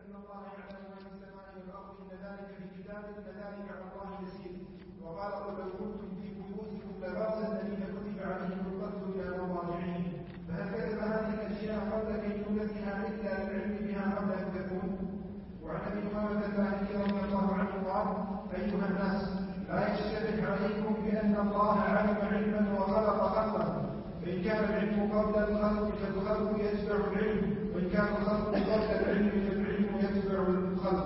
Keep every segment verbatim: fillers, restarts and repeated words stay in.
أن الله يعلم ما في السماء والأرض إن ذلك في كتاب إن ذلك على الله يسير. وقال قل لو كنتم في بيوتكم لبرز الذين كتب عليهم القتل إلى مضاجعهم فهل كتب هذه الأشياء قبل كينونتها إلا للعلم بها قبل أن تكون؟ وعن أبي أمامة الباهلي رضي الله عنه قال أيها الناس لا يشتبه عليكم بأن الله علم علما وخلق خلقا، فإن كان العلم قبل الخلق فالخلق يتبع العلم، وإن كان الخلق قبل العلم فالعلم يتبع الخلق.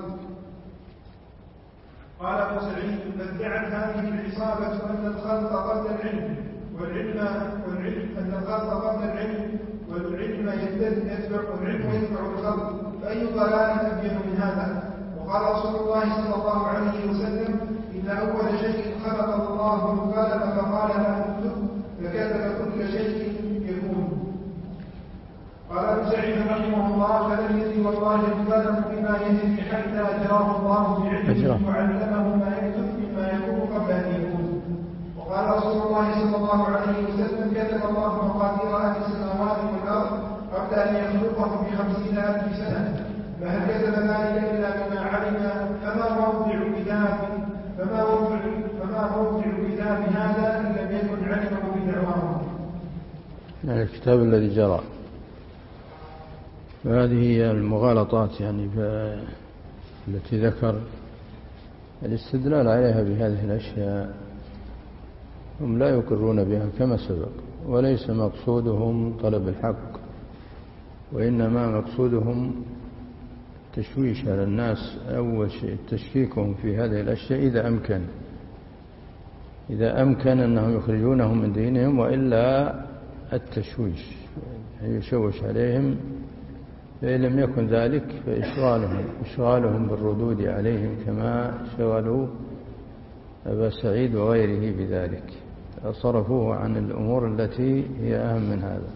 قال أبو سعيد فادعت هذه العصابة أن الخلق قبل العلم والعلم والعلم أن الخلق قبل العلم والعلم يتبع والعلم يتبع الخلق، فأي ضلال أبين من هذا؟ وقال رسول الله صلى الله عليه وسلم إن أول شيء خلق الله القلم فقال له اكتب فكتب كل شيء يكون. قال ابن سعيد رحمه الله فلم يزل والله القلم بما يجري حتى جراه الله بعلمه وعلمه ما يكتب مما يكون قبل أن يكون. وقال رسول الله صلى الله عليه وسلم كتب الله مقادير أهل السماوات والأرض قبل أن يخلقهم بخمسين ألف سنة، فهل كتب ذلك إلا بما علم؟ فما موضع كتاب فما موضع فما موضع كتاب هذا إن لم يكن علمه بدعواه. يعني الكتاب الذي جرى. وهذه هي المغالطات يعني التي ذكر الاستدلال عليها بهذه الأشياء هم لا يقرون بها كما سبق، وليس مقصودهم طلب الحق، وإنما مقصودهم تشويش على الناس. أول شيء تشكيكهم في هذه الأشياء إذا أمكن إذا أمكن أنهم يخرجونهم من دينهم، وإلا التشويش يشوش عليهم، فإن لم يكن ذلك فإشغالهم إشغالهم بالردود عليهم كما شغلوا أبا سعيد وغيره بذلك، صرفوه عن الأمور التي هي أهم من هذا،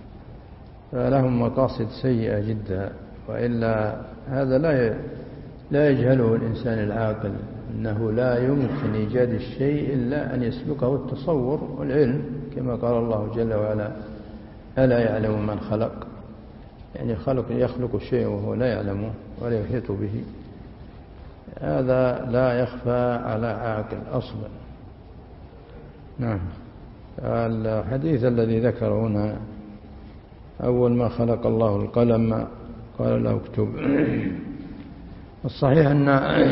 فلهم مقاصد سيئة جدا. وإلا هذا لا لا يجهله الإنسان العاقل، أنه لا يمكن إيجاد الشيء إلا أن يسبقه التصور والعلم، كما قال الله جل وعلا ألا يعلم من خلق، يعني خلق يخلق الشيء وهو لا يعلمه ولا يحيط به، هذا لا يخفى على عاقل أصلا. نعم. الحديث الذي ذكره هنا أول ما خلق الله القلم قال له اكتب، الصحيح أن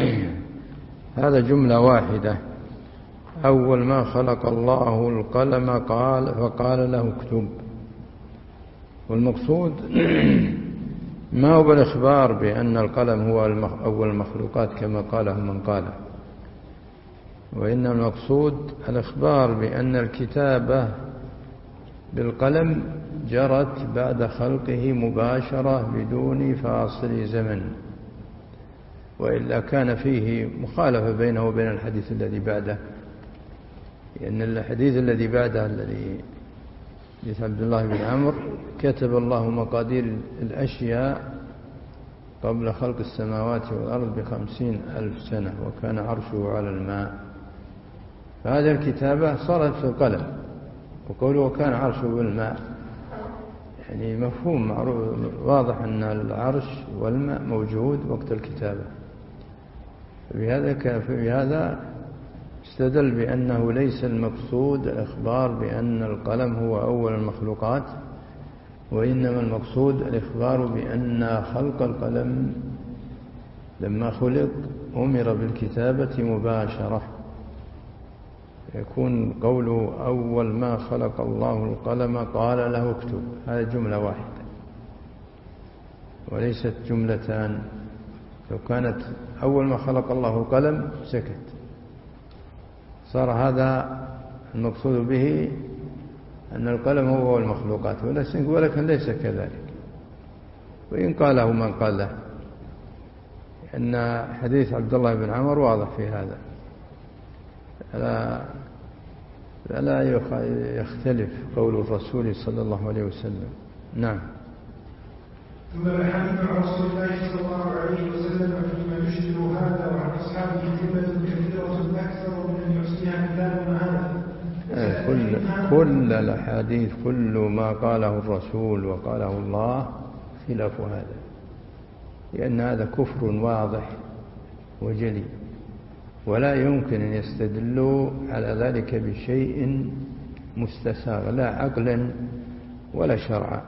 هذا جملة واحدة، أول ما خلق الله القلم قال فقال له اكتب، والمقصود ما هو بالإخبار بأن القلم هو أول المخلوقات كما قاله من قاله، وإن المقصود الإخبار بأن الكتابة بالقلم جرت بعد خلقه مباشرة بدون فاصل زمن، وإلا كان فيه مخالفة بينه وبين الحديث الذي بعده، لأن الحديث الذي بعده الذي حديث عبد الله بن عمرو كتب الله مقادير الأشياء قبل خلق السماوات والأرض بخمسين ألف سنة وكان عرشه على الماء، فهذه الكتابة صارت في القلم، وقوله وكان عرشه بالماء يعني مفهوم معروف واضح أن العرش والماء موجود وقت الكتابة، فبهذا فبهذا استدل بأنه ليس المقصود الإخبار بأن القلم هو أول المخلوقات، وإنما المقصود الإخبار بأن خلق القلم لما خلق أمر بالكتابة مباشرة، يكون قوله أول ما خلق الله القلم قال له اكتب، هذه جملة واحدة وليست جملتان. لو كانت أول ما خلق الله القلم سكت، صار هذا المقصود به أن القلم هو المخلوقات، ولكن ليس كذلك، وإن قاله من قال له، أن حديث عبد الله بن عمر واضح في هذا، لا فلا يختلف قول الرسول صلى الله عليه وسلم. نعم. ثم الحديث عن رسول الله صلى الله عليه وسلم فيما يشبه هذا وعن أصحابه جملة كثيرة أكثر من أن يحصيها كتاب هذا. كل كل الأحاديث كل ما قاله الرسول وقاله الله خلاف هذا، لأن هذا كفر واضح وجلي، ولا يمكن أن يستدلوا على ذلك بشيء مستساغ لا عقلا ولا شرعا.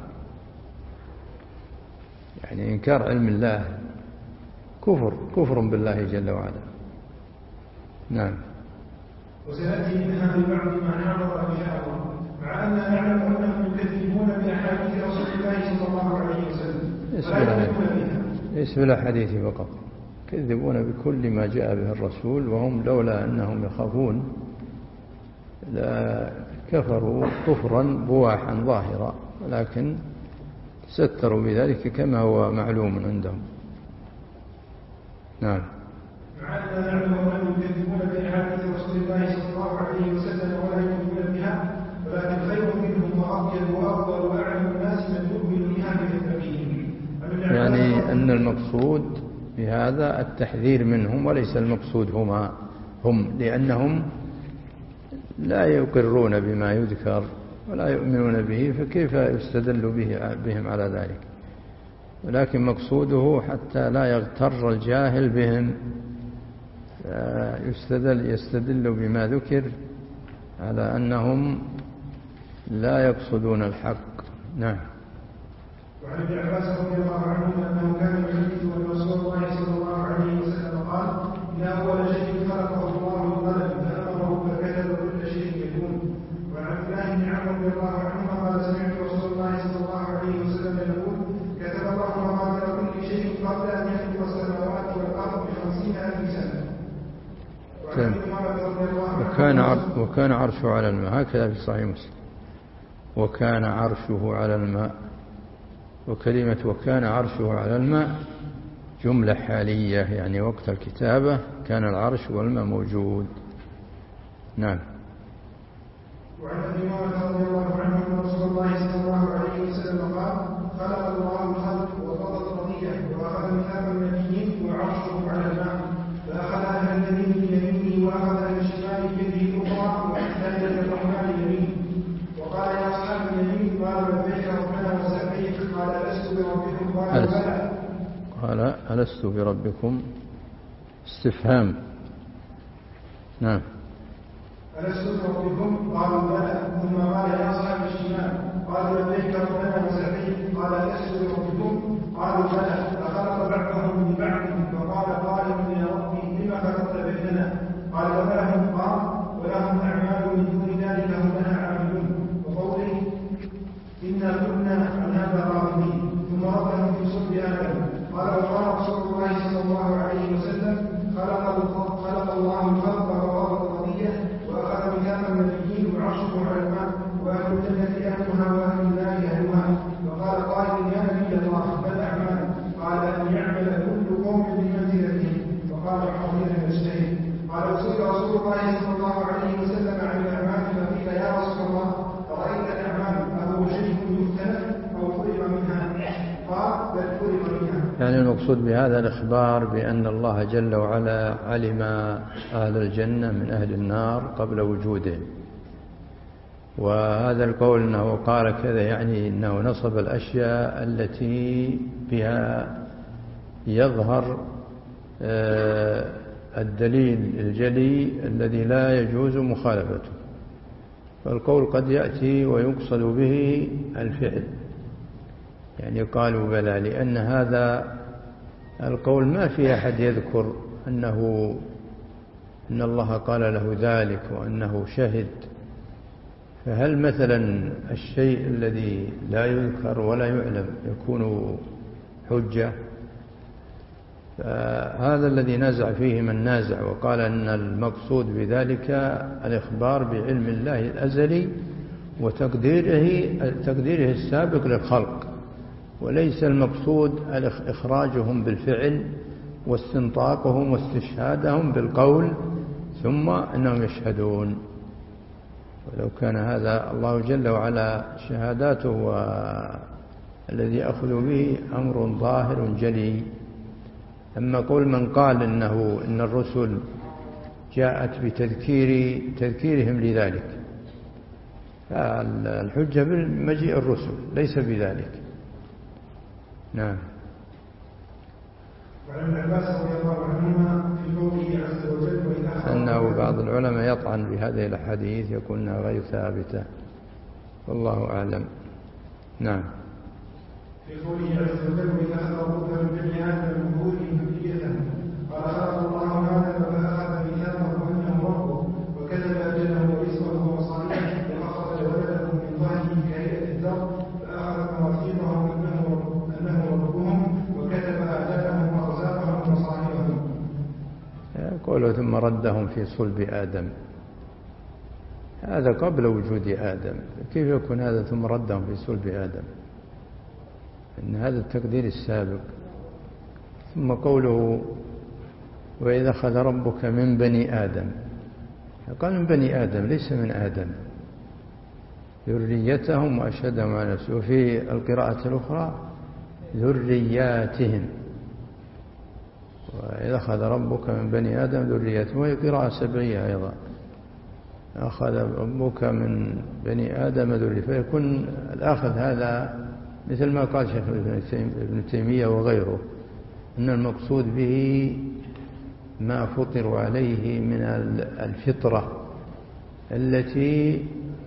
يعني إنكار علم الله كفر كفر بالله جل وعلا. نعم. وسيأتي من هذا البعض ما نعرض إن شاء الله، مع أننا نعلم أنهم يكذبون بأحاديث رسول الله صلى الله عليه وسلم ليس بالأحاديث فقط، يكذبون بكل ما جاء به الرسول، وهم لولا أنهم يخافون لا كفروا كفرا بواحا ظاهرا، ولكن ستروا بذلك كما هو معلوم عندهم. نعم. مع أننا نعلم أنهم يكذبون بأحاديث رسول الله صلى الله عليه وسلم ولا يؤمنون بها، ولكن خير منهم وأطيب وأفضل وأعلم الناس من يؤمن بها بحكمهم. يعني أن المقصود بهذا التحذير منهم وليس المقصود هما هم، لأنهم لا يقرون بما يذكر ولا يؤمنون به، فكيف يستدل به بهم على ذلك؟ ولكن مقصوده حتى لا يغتر الجاهل بهم، يستدل, يستدل بما ذكر على أنهم لا يقصدون الحق. نعم. وعن ابن عباس رضي الله عنهما أنه كان يحدث أن رسول الله صلى الله عليه وسلم قال: إن أول شيء خلقه الله القلم فأمره فكتب كل شيء يكون. وعن عبد الله بن عمرو رضي الله عنهما قال: سمعت رسول الله صلى الله عليه وسلم يقول: كتب الله مقادير كل شيء قبل أن يخلق السماوات والأرض بخمسين ألف سنة. وكان وكان عرشه على الماء، هكذا في صحيح مسلم، وكان عرشه على الماء. وكلمة وكان عرشه على الماء جملة حالية، يعني وقت الكتابة كان العرش والماء موجود. نعم. وعن ابي هريره رضي الله عنه ان رسول الله صلى الله عليه وسلم قال: خلق الله الخلق وفضل الرضيع واخذ ميثاق النبيين وعرشه على الماء، فاخذ اهل اليمين بيمينه واخذ اهل الشمال بيده الاخرى واحتاج الرحمن اليمين. وقال: يا اصحاب اليمين قالوا: لبيك ربنا وسعديك. قال: الست بربكم؟ قالوا: بلى. قال: الست بربكم؟ استفهام. نعم. ألست بربكم؟ قالوا: بلى. ثم قال: يا أصحاب الشمال قالوا: لبيك ربنا وسعديك. قال: ألست بربكم؟ قالوا: بلى. فخلق بعضهم ببعض، فقال قائل: يا ربي لما خلقت بيننا؟ قال: ولهم قام ولهم أعمال من دون ذلك هم لها عاملون. وقوله: إنا كنا عن هذا راغبين. ثم ردهم في صلب آدم. قال: وقال رسول الله صلى الله عليه وسلم: خلق الله الخلق ووضع الرضيع وأخذ ميثاق النبيين وعرشه على الماء، وأهل الجنة أهلها وأهل النار أهلها. وقال قائل: يا نبي الله ما الأعمال؟ قال: أن يعمل كل قوم بمنزلتهم. وقال حضير المجتهد. قال: سئل رسول الله صلى الله عليه وسلم عن الأعمال فقيل: يا رسول الله أرأيت الأعمال أهو شيء يختلف أو فرغ منها؟ قال: بل فرغ منها. يعني المقصود بهذا الإخبار بأن الله جل وعلا علم أهل الجنة من أهل النار قبل وجودهم. وهذا القول أنه قال كذا يعني أنه نصب الأشياء التي بها يظهر الدليل الجلي الذي لا يجوز مخالفته. فالقول قد يأتي ويقصد به الفعل، يعني قالوا بلى، لأن هذا القول ما في أحد يذكر أنه أن الله قال له ذلك وأنه شهد. فهل مثلا الشيء الذي لا يذكر ولا يعلم يكون حجة؟ فهذا الذي نازع فيه من نازع وقال أن المقصود بذلك الإخبار بعلم الله الأزلي وتقديره تقديره السابق للخلق، وليس المقصود إخراجهم بالفعل واستنطاقهم واستشهادهم بالقول ثم أنهم يشهدون. ولو كان هذا الله جل وعلا شهاداته والذي أخذ به أمر ظاهر جلي. أما قول من قال إنه إن الرسل جاءت بتذكير تذكيرهم لذلك، فالحجة بمجيء الرسل ليس بذلك. نعم. وعن ابن عباس رضي الله عنهما في قوله عز وجل وإذا أنه بعض العلماء يطعن بهذه الأحاديث يقول أنها غير ثابتة والله أعلم. نعم. في قوله عز وجل وإذا أخذ ربك من بني آدم من ظهورهم ذريتهم قال خلق الله آدم فأخذ ميثاقه أنه ربه وكتب أجله ورزقه وصالحه وأخرج ولده من ظهره كهيئة الذر فأخذ مواثيقهم أنه أنه ربهم وكتب آجالهم وأرزاقهم وصالحهم. يقول ثم ردهم في صلب آدم، هذا قبل وجود آدم، كيف يكون هذا ثم ردهم في صلب آدم؟ إن هذا التقدير السابق. ثم قوله وإذا أخذ ربك من بني آدم، قال من بني آدم ليس من آدم، ذريتهم وأشهدهم على نفسه. وفي القراءة الأخرى ذرياتهم، وإذا أخذ ربك من بني آدم ذريتهم، وهي قراءة سبعية أيضا، أخذ ربك من بني آدم ذرية، فيكون الأخذ هذا مثل ما قال شيخ ابن تيمية وغيره أن المقصود به ما فطر عليه من الفطرة التي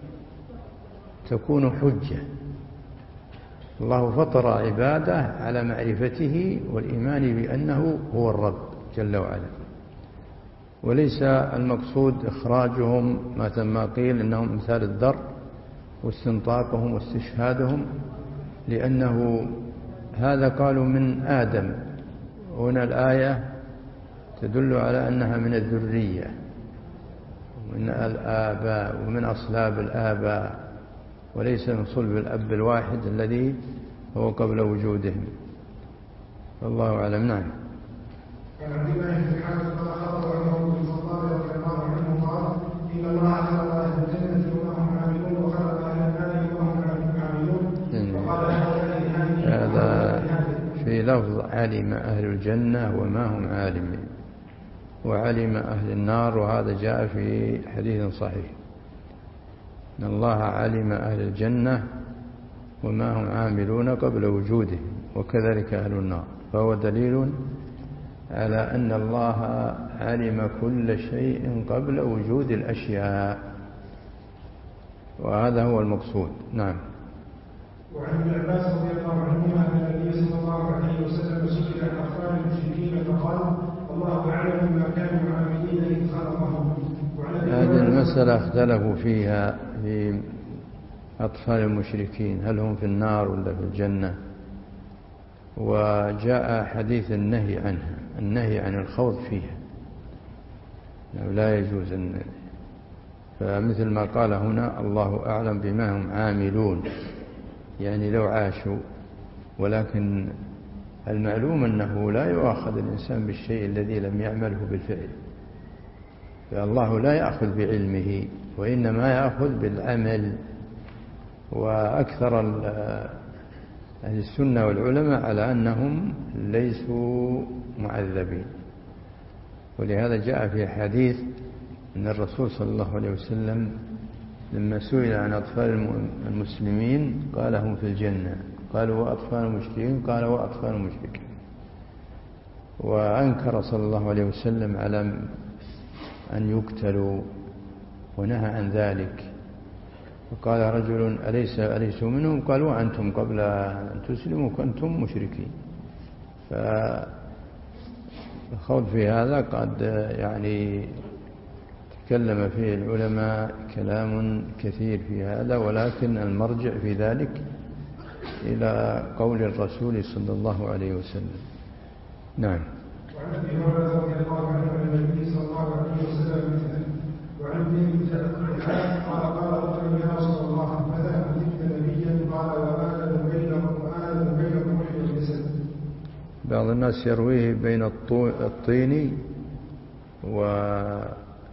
تكون حجة. الله فطر عباده على معرفته والإيمان بأنه هو الرب جل وعلا، وليس المقصود إخراجهم ما قيل إنهم مثال الذر واستنطاقهم واستشهادهم، لأنه هذا قالوا من آدم، هنا الآية تدل على أنها من الذرية ومن الآباء ومن أصلاب الآباء، وليس من صلب الأب الواحد الذي هو قبل وجودهم. والله أعلم. نعم. عن عبد الله بن حاتم قال خبر عمر بن الخطاب رضي الله عنه قال إن الله خلق أهل الجنة وما هم عاملون وخلق أهل النار وما هم عاملون وقال هذا في لفظ علم أهل الجنة وما هم عالمين، وعلم أهل النار، وهذا جاء في حديث صحيح إن الله علم أهل الجنة وما هم عاملون قبل وجودهم وكذلك أهل النار، فهو دليل على أن الله علم كل شيء قبل وجود الأشياء، وهذا هو المقصود. نعم. وعن ابن عباس رضي الله عنهما أن النبي صلى الله عليه وسلم سئل عن أخبار المشركين فقال الله أعلم بما كانوا عاملين إذ خلقهم. هذه المسألة اختلفوا فيها في أطفال المشركين، هل هم في النار ولا في الجنة، وجاء حديث النهي عنها، النهي عن الخوض فيها، لا يجوز أن، فمثل ما قال هنا الله أعلم بما هم عاملون، يعني لو عاشوا، ولكن المعلوم أنه لا يؤاخذ الإنسان بالشيء الذي لم يعمله بالفعل، فالله لا يأخذ بعلمه وإنما يأخذ بالعمل. وأكثر أهل السنة والعلماء على أنهم ليسوا معذبين، ولهذا جاء في حديث أن الرسول صلى الله عليه وسلم لما سئل عن أطفال المسلمين قال هم في الجنة، قالوا وأطفال المشركين قال وأطفال المشركين. وأنكر صلى الله عليه وسلم على أن يقتلوا ونهى عن ذلك، وقال رجل أليس أليسوا منهم؟ قالوا وأنتم قبل أن تسلموا كنتم مشركين. فالخوض في هذا قد يعني تكلم فيه العلماء كلام كثير في هذا، ولكن المرجع في ذلك إلى قول الرسول صلى الله عليه وسلم. نعم. وعن ابي هريره رضي الله عنه عن النبي صلى الله عليه وسلم مثله، وعن ابن قال قال رجل يا رسول الله متى كنت نبيا؟ قال وآدم بينكم وآدم بينكم وحي الجسد. بعض الناس يرويه بين الطين وكذا،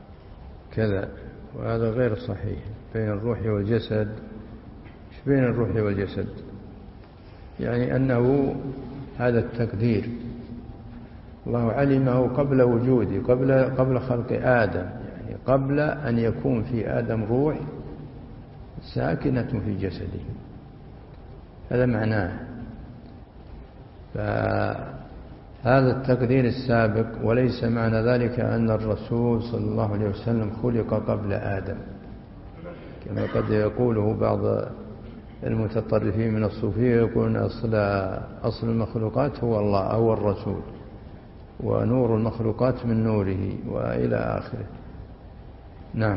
وهذا غير صحيح، بين الروح والجسد. ايش بين الروح والجسد؟ يعني أنه هذا التقدير الله علمه قبل وجوده، قبل قبل خلق آدم، يعني قبل أن يكون في آدم روح ساكنة في جسده، هذا معناه. هذا التقدير السابق، وليس معنى ذلك أن الرسول صلى الله عليه وسلم خلق قبل آدم كما قد يقوله بعض المتطرفين من الصوفية، يقولون أصل, أصل المخلوقات هو الله أو الرسول، ونور المخلوقات من نوره وإلى آخره. نعم.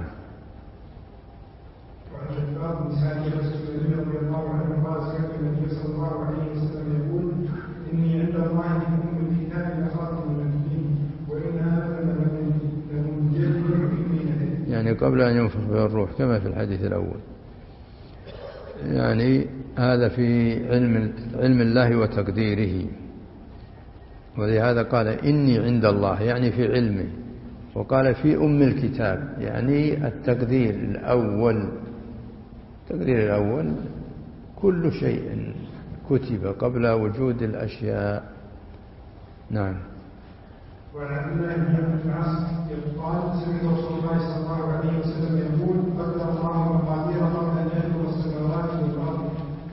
وعن الباب بن سعد رضي الله عنه قال سمعت النبي صلى الله عليه وسلم يقول إني عند الله أم الكتاب لخاتم النبيين وإن هذا لمنجل في يعني قبل أن ينفخ به الروح كما في الحديث الأول. يعني هذا في علم علم الله وتقديره، ولهذا قال إني عند الله يعني في علمه، وقال في أم الكتاب يعني التقدير الأول. التقدير الأول كل شيء كتب قبل وجود الأشياء. نعم. وعن عبد الله بن عاص قال سمعت رسول الله صلى الله عليه وسلم يقول قدر الله مقادير قبل أن يخلق السماوات والأرض.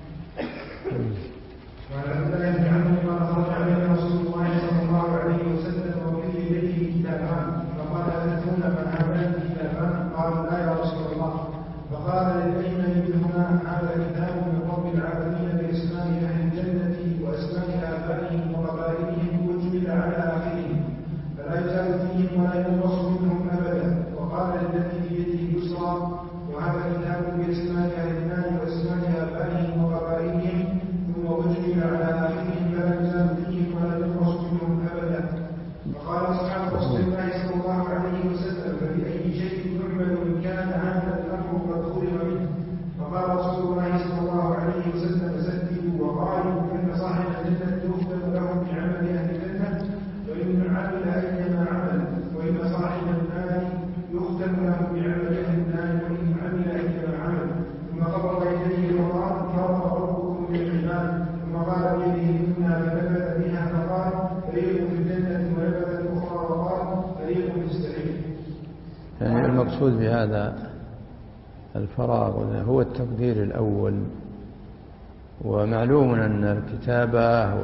وعن عبد الله بن عمرو قال خرج علينا رسول الله صلى الله عليه وسلم وفي يديه كتابان فقال أتدرون ما هذان الكتابان؟ قالوا لا يا رسول الله. فقال للأيمن منهما هذا كتاب من رب العالمين بأسماء أهل الجنة وأسماء آبائهم وقبائلهم وجمل على آخرهم فلا يزال فيهم ولا ينقص منهم أبدا. وقال للذي بيده يسرى وهذا كتاب بأسماء أهل النار وأسماء آبائهم وقبائلهم ثم وجمل على آخرهم فلا يزال فيهم ولا ينقص منهم أبدا. فقال أصحاب رسول الله صلى الله عليه وسلم فبأي شيء يعمل إن كان هذا الأمر قد خلق منه؟ فقال رسول الله صلى الله عليه وسلم سددوا وقالوا إن صاحب الجنة يختم له بعمل أهل الجنة وإن عمل أيما عمل، وإن صاحب النار يختم له بعمل أهل النار وإن عمل أيما عمل. ثم قبض يديه وقال فرق ربكم بالعباد، ثم قال بيده منا فنبذ بها فقال فريق في الجنة ونبذ الأخرى وقال فريق في السعير. يعني المقصود بهذا الفراغ هو التقدير الأول. ومعلوم أن الكتابة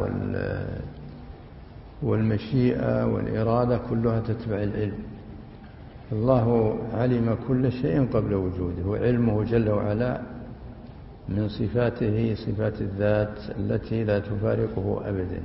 والمشيئة والإرادة كلها تتبع العلم. الله علم كل شيء قبل وجوده، وعلمه جل وعلا من صفاته صفات الذات التي لا تفارقه أبدا.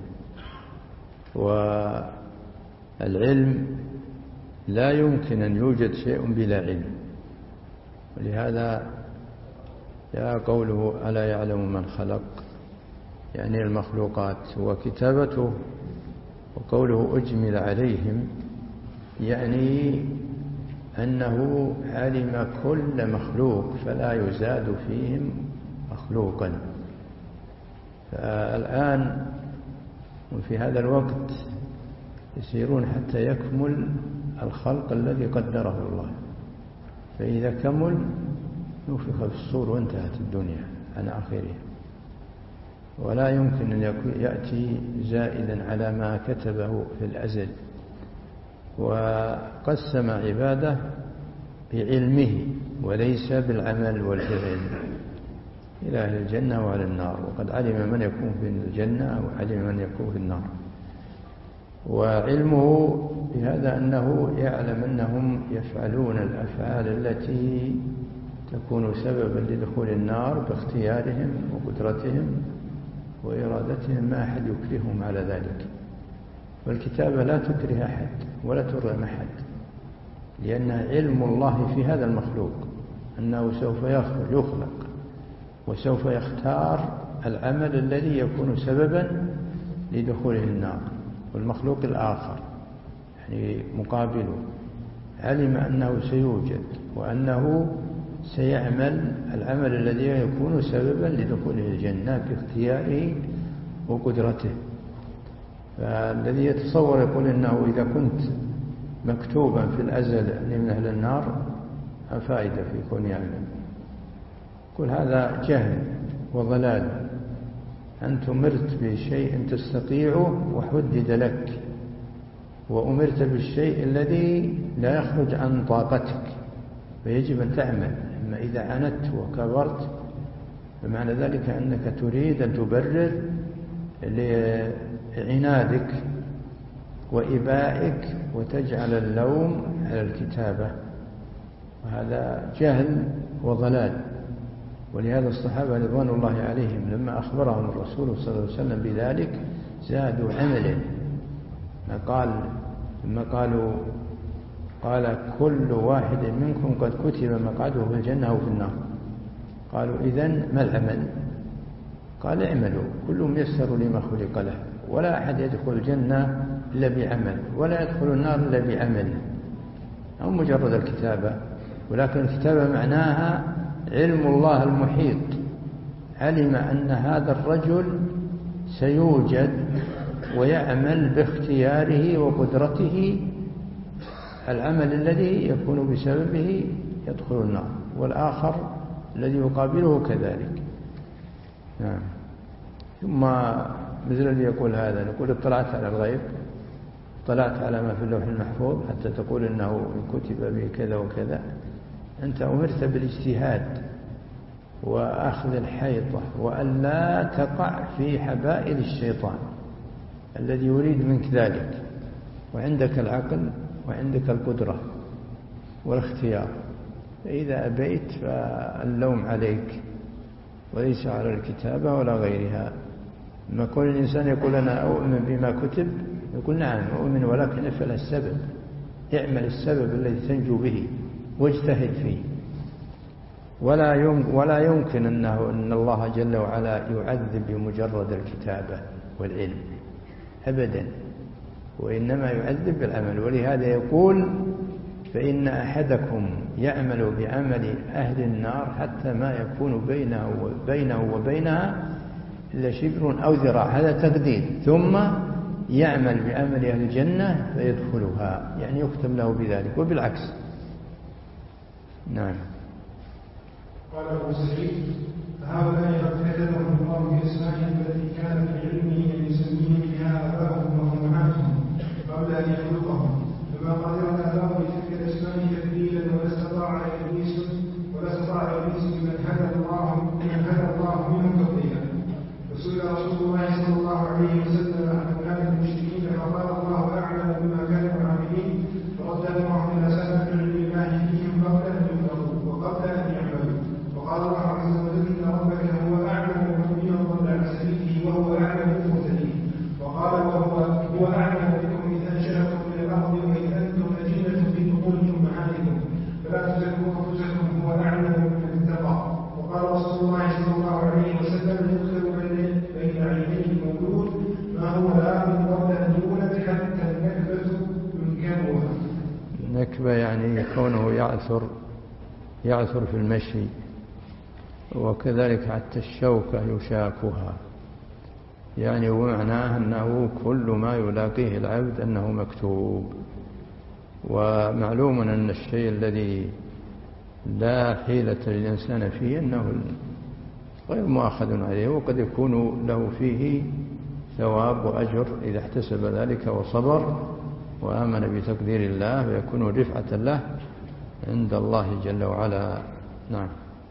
والعلم لا يمكن أن يوجد شيء بلا علم، ولهذا جاء قوله ألا يعلم من خلق، يعني المخلوقات، وكتابته. وقوله أجمل عليهم يعني أنه علم كل مخلوق فلا يزاد فيهم مخلوقا. فالآن وفي هذا الوقت يسيرون حتى يكمل الخلق الذي قدره الله، فإذا كمل نفخ في الصور وانتهت الدنيا عن آخرها، ولا يمكن أن يأتي زائدا على ما كتبه في الأزل. وقسم عباده بعلمه وليس بالعمل والفعل إلى أهل الجنة وأهل النار، وقد علم من يكون في الجنة وعلم من يكون في النار. وعلمه بهذا أنه يعلم أنهم يفعلون الأفعال التي تكون سببا لدخول النار باختيارهم وقدرتهم وإرادتهم، ما أحد يكرههم على ذلك. والكتابة لا تكره أحد ولا ترغم أحد، لأنها علم الله في هذا المخلوق أنه سوف يخلق وسوف يختار العمل الذي يكون سببا لدخوله النار. والمخلوق الآخر يعني مقابله علم أنه سيوجد وأنه سيعمل العمل الذي يكون سببا لدخوله الجنة باختياره وقدرته. فالذي يتصور يقول إنه إذا كنت مكتوبا في الأزل من أهل النار فائدة في كون يعمل. كل هذا جهل وضلال. أنت أمرت بشيء تستطيعه وحدد لك، وأمرت بالشيء الذي لا يخرج عن طاقتك، فيجب أن تعمل. أما إذا عنت وكبرت فمعنى ذلك أنك تريد أن تبرر لعنادك وإبائك وتجعل اللوم على الكتابة، وهذا جهل وضلال. ولهذا الصحابة رضوان الله عليهم لما أخبرهم الرسول صلى الله عليه وسلم بذلك زادوا عملا، ما قال لما قالوا قال كل واحد منكم قد كتب مقعده في الجنة أو في النار، قالوا إذن ما العمل؟ قال اعملوا كل ميسر لما خلق له، ولا أحد يدخل الجنة إلا بعمل، ولا يدخل النار إلا بعمل، أو مجرد الكتابة. ولكن الكتابة معناها علم الله المحيط، علم أن هذا الرجل سيوجد ويعمل باختياره وقدرته العمل الذي يكون بسببه يدخل النار، والآخر الذي يقابله كذلك. نعم. ثم مثل الذي يقول هذا نقول اطلعت على الغيب، اطلعت على ما في اللوح المحفوظ حتى تقول إنه كتب به كذا وكذا. أنت أمرت بالاجتهاد وأخذ الحيطة وأن لا تقع في حبائل الشيطان الذي يريد منك ذلك، وعندك العقل وعندك القدرة والاختيار، فإذا أبيت فاللوم عليك وليس على الكتابة ولا غيرها. لما كل الإنسان يقول أنا أؤمن بما كتب، يقول نعم أؤمن، ولكن افعل السبب، اعمل السبب الذي تنجو به واجتهد فيه. ولا يمكن, ولا يمكن أنه أن الله جل وعلا يعذب بمجرد الكتابة والعلم أبدا، وإنما يعذب بالعمل. ولهذا يقول فإن أحدكم يعمل بعمل أهل النار حتى ما يكون بينه وبينه وبينها إلا شبر أو ذراع، هذا تقدير، ثم يعمل بعمل أهل الجنة فيدخلها، يعني يختم له بذلك، وبالعكس. نعم. قال أبو سعيد هؤلاء قد كتبهم الله بأسمائهم التي كان في علمه أن يسميهم بها آباءهم وأمهاتهم قبل أن يخلقهم، فما قدرنا الله بتلك الأسماء تبديلا، ولا استطاع إبليس ولا استطاع إبليس بمن هدى الله من هدى الله منهم تضليلا. وسئل رسول الله صلى الله عليه وسلم عن أولاد المشركين فقال الله أعلم بما كانوا عاملين، فرد الله إلى سبب علم الله فيهم قبل أن يخلقوا وقبل أن يعملوا. وقال الله عز وجل إن ربك هو أعلم بمن ضل عن سبيله وهو أعلم بالمهتدين. وقال وهو هو أعلم بكم إذ أنشأكم من الأرض وإذ أنتم أجنة في بطون أمهاتكم فلا تزكوا أنفسكم هو أعلم بمن اتقى. وقال رسول الله صلى الله عليه وسلم يدخل بين عينيه المولود ما هو آمن قبل أن يولد حتى النكبة ينكبها. النكبة يعني كونه يعثر يعثر في المشي، وكذلك حتى الشوكة يشاكها، يعني ومعناه أنه كل ما يلاقيه العبد أنه مكتوب. ومعلوم أن الشيء الذي لا حيلة للإنسان فيه أنه غير مؤاخذ عليه، وقد يكون له فيه ثواب وأجر إذا احتسب ذلك وصبر وآمن بتقدير الله، ويكون رفعة له عند الله جل وعلا. نعم.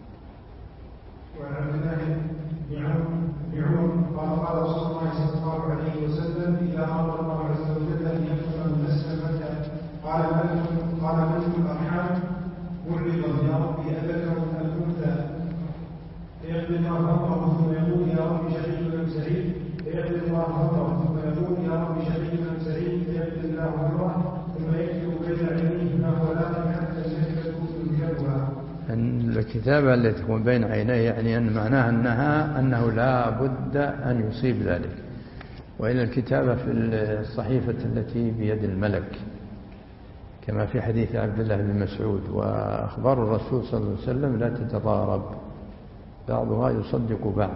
وعن عبد الله بن عمر قال قال رسول الله صلى الله عليه وسلم إذا أمر الله عز وجل أن يكتب المسلمة قال من قال من الأرحام معرضا يا ربي أبكر الأنثى فيقبل الله أمره ثم يقول يا رب شقي أم سعيد فيقبل الله أمره ثم يقول يا رب شقي أم سعيد فيقبل الله أمره ثم يكتب بين عينيه ما هو لا حتى النكبة ينكبها. الكتابة التي تكون بين عينيه يعني أن معناها أنها أنه لا بد أن يصيب ذلك، وإلى الكتابة في الصحيفة التي بيد الملك كما في حديث عبد الله بن مسعود. وأخبار الرسول صلى الله عليه وسلم لا تتضارب، بعضها يصدق بعض.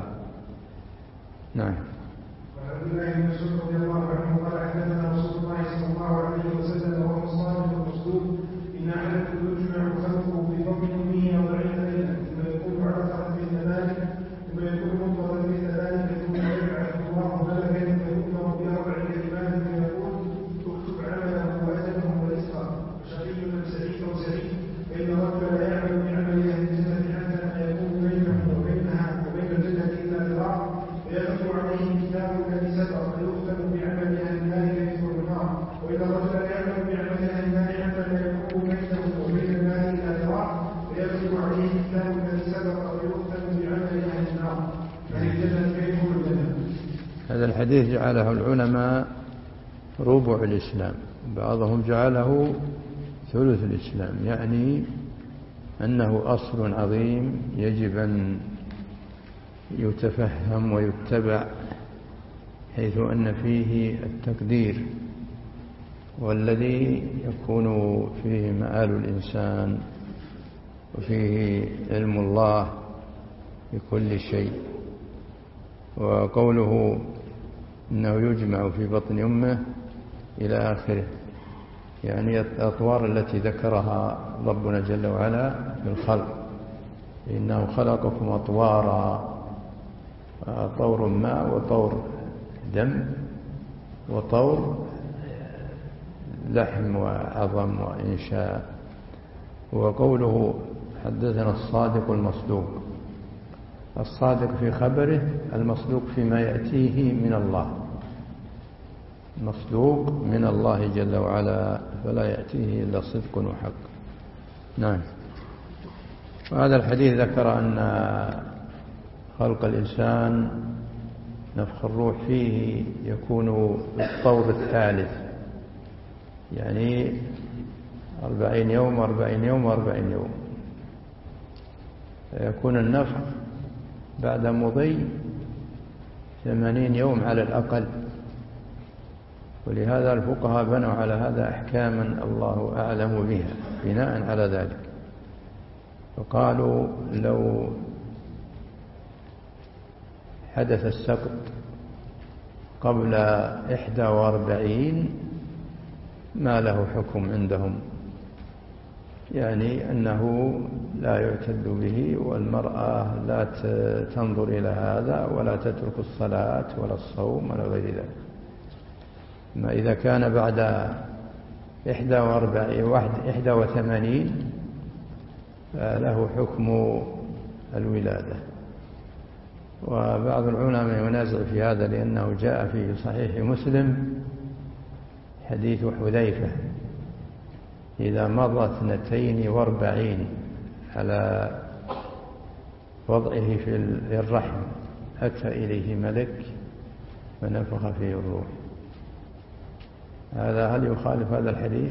نعم. وعبد الله بن مسعود رضي الله عنه قال حدثنا رسول الله صلى الله عليه وسلم وهو الصادق المصدوق إن أحدكم يجمع خلقه في بطن أمه أربعين ليلة ثم يكون علقة مثل ذلك ثم يكون مضغة مثل ذلك ثم يبعث الله ملكا فيؤمر بأربع كلمات فيقول اكتب عمله وأجله ورزقه شقي أم سعيد أو سعيد فإن الرجل لا يعمل بعمل أهل الجنة حتى لا يكون بينه وبينها وبين الجنة إلا ذراع فيدخل عليه هذا الحديث جعله العلماء ربع الإسلام، بعضهم جعله ثلث الإسلام، يعني أنه أصل عظيم يجب أن يتفهم ويتبع، حيث أن فيه التقدير والذي يكون فيه مآل الإنسان وفيه علم الله بكل شيء. وقوله إنه يجمع في بطن أمه إلى آخره، يعني الأطوار التي ذكرها ربنا جل وعلا بالخلق، إنه خلقكم أطوارا، طور ماء وطور دم وطور لحم وعظم وإنشاء. وقوله حدثنا الصادق المصدوق، الصادق في خبره، المصدوق فيما يأتيه من الله، مصدوق من الله جل وعلا فلا يأتيه إلا صدق وحق. نعم. وهذا الحديث ذكر أن خلق الإنسان نفخ الروح فيه يكون الطور الثالث، يعني أربعين يوم أربعين يوم وأربعين يوم، يكون النفخ بعد مضي ثمانين يوم على الأقل. ولهذا الفقهاء بنوا على هذا أحكاما الله أعلم بها بناء على ذلك، فقالوا لو حدث السقط قبل إحدى وأربعين ما له حكم عندهم، يعني أنه لا يعتد به، والمرأة لا تنظر إلى هذا ولا تترك الصلاة ولا الصوم ولا غير ذلك. ما إذا كان بعد إحدى وأربعين إحدى وثمانين له حكم الولادة. وبعض العلماء ينازع في هذا، لأنه جاء في صحيح مسلم حديث حذيفة إذا مضى اثنتين واربعين على وضعه في الرحم أتى إليه ملك فنفخ فيه الروح. هذا هل يخالف هذا الحديث؟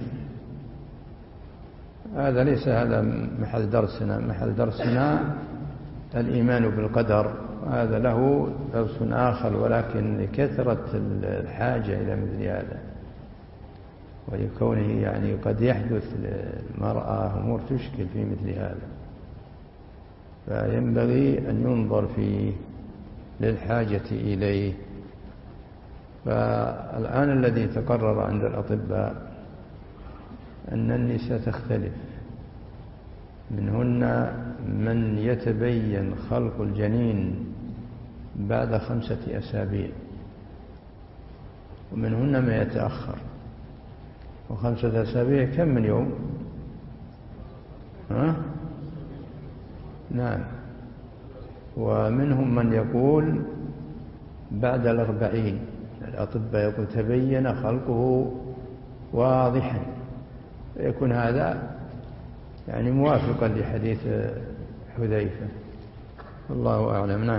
هذا ليس هذا محل درسنا، محل درسنا الإيمان بالقدر، هذا له درس آخر، ولكن لكثرة الحاجة إلى مثل هذا ولكونه يعني قد يحدث للمرأة أمور تشكل في مثل هذا، فينبغي أن ينظر فيه للحاجة إليه. فالآن الذي تقرر عند الأطباء أن النساء تختلف، منهن من يتبين خلق الجنين بعد خمسة أسابيع، ومنهن ما يتأخر. وخمسة أسابيع كم من يوم؟ ها؟ نعم. ومنهم من يقول بعد الأربعين، الأطباء يقول تبين خلقه واضحا، يكون هذا يعني موافقا لحديث حذيفة، والله أعلم. نعم.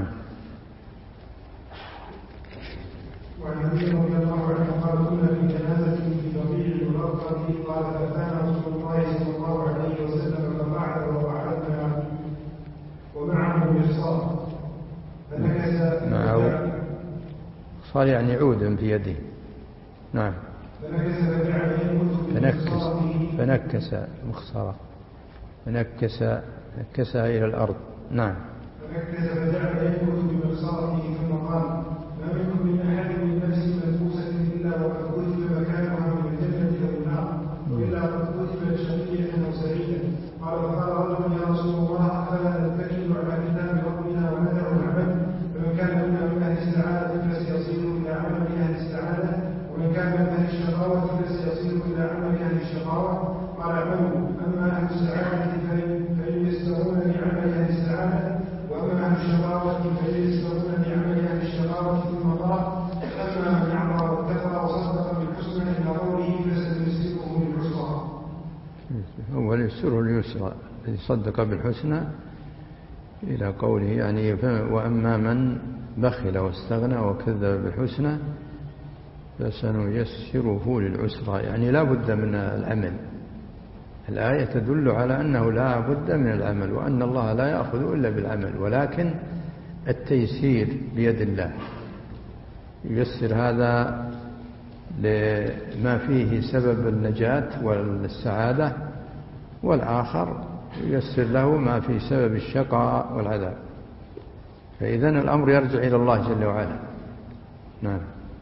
وعن علي رضي الله عنه قال كنا في جنازة في بقيع المرقة قال فأتانا رسول الله صلى الله عليه وسلم فقعد وقعدنا ومعه مرصاد فنكس معه صار يعني عود في يده. نعم. فنكس فجعل ينكس فنكس فنكس مخصرة فنكس نكسها إلى الأرض. نعم. فنكس فجعل ينكس بمرصاده ثم قال ما منكم من أحد من نفس منفوسة إلا وقد كتب مكانها من الجنة أو النار، وإلا قد كتب شقيا أو سعيدا. قال فقال رجل يا رسول الله أفلا نتكل على كتاب ربنا وندع العمل، فمن كان منا من أهل السعادة فسيصير إلى عمل أهل السعادة، ومن كان من أهل الشقاوة فسيصير إلى عمل أهل الشقاوة. قال اعملوا، أما أهل السعادة فييسرون لعمل أهل السعادة، وأما أهل الشقاوة فييسرون لعمل أهل الشقاوة. ثم قال أما من أعطى واتقى وصدق بالحسنى إلى قوله فسنيسره للعسرى. هو اليسر اليسرى الذي صدق بالحسنى إلى قوله، يعني وأما من بخل واستغنى وكذب بالحسنى فسنيسره للعسرى، يعني لا بد من العمل. الآية تدل على أنه لا بد من العمل، وأن الله لا يأخذ إلا بالعمل، ولكن التيسير بيد الله، ييسر هذا لما فيه سبب النجاة والسعادة، والآخر ييسر له ما فيه سبب الشقاء والعذاب. فإذن الأمر يرجع إلى الله جل وعلا. نعم.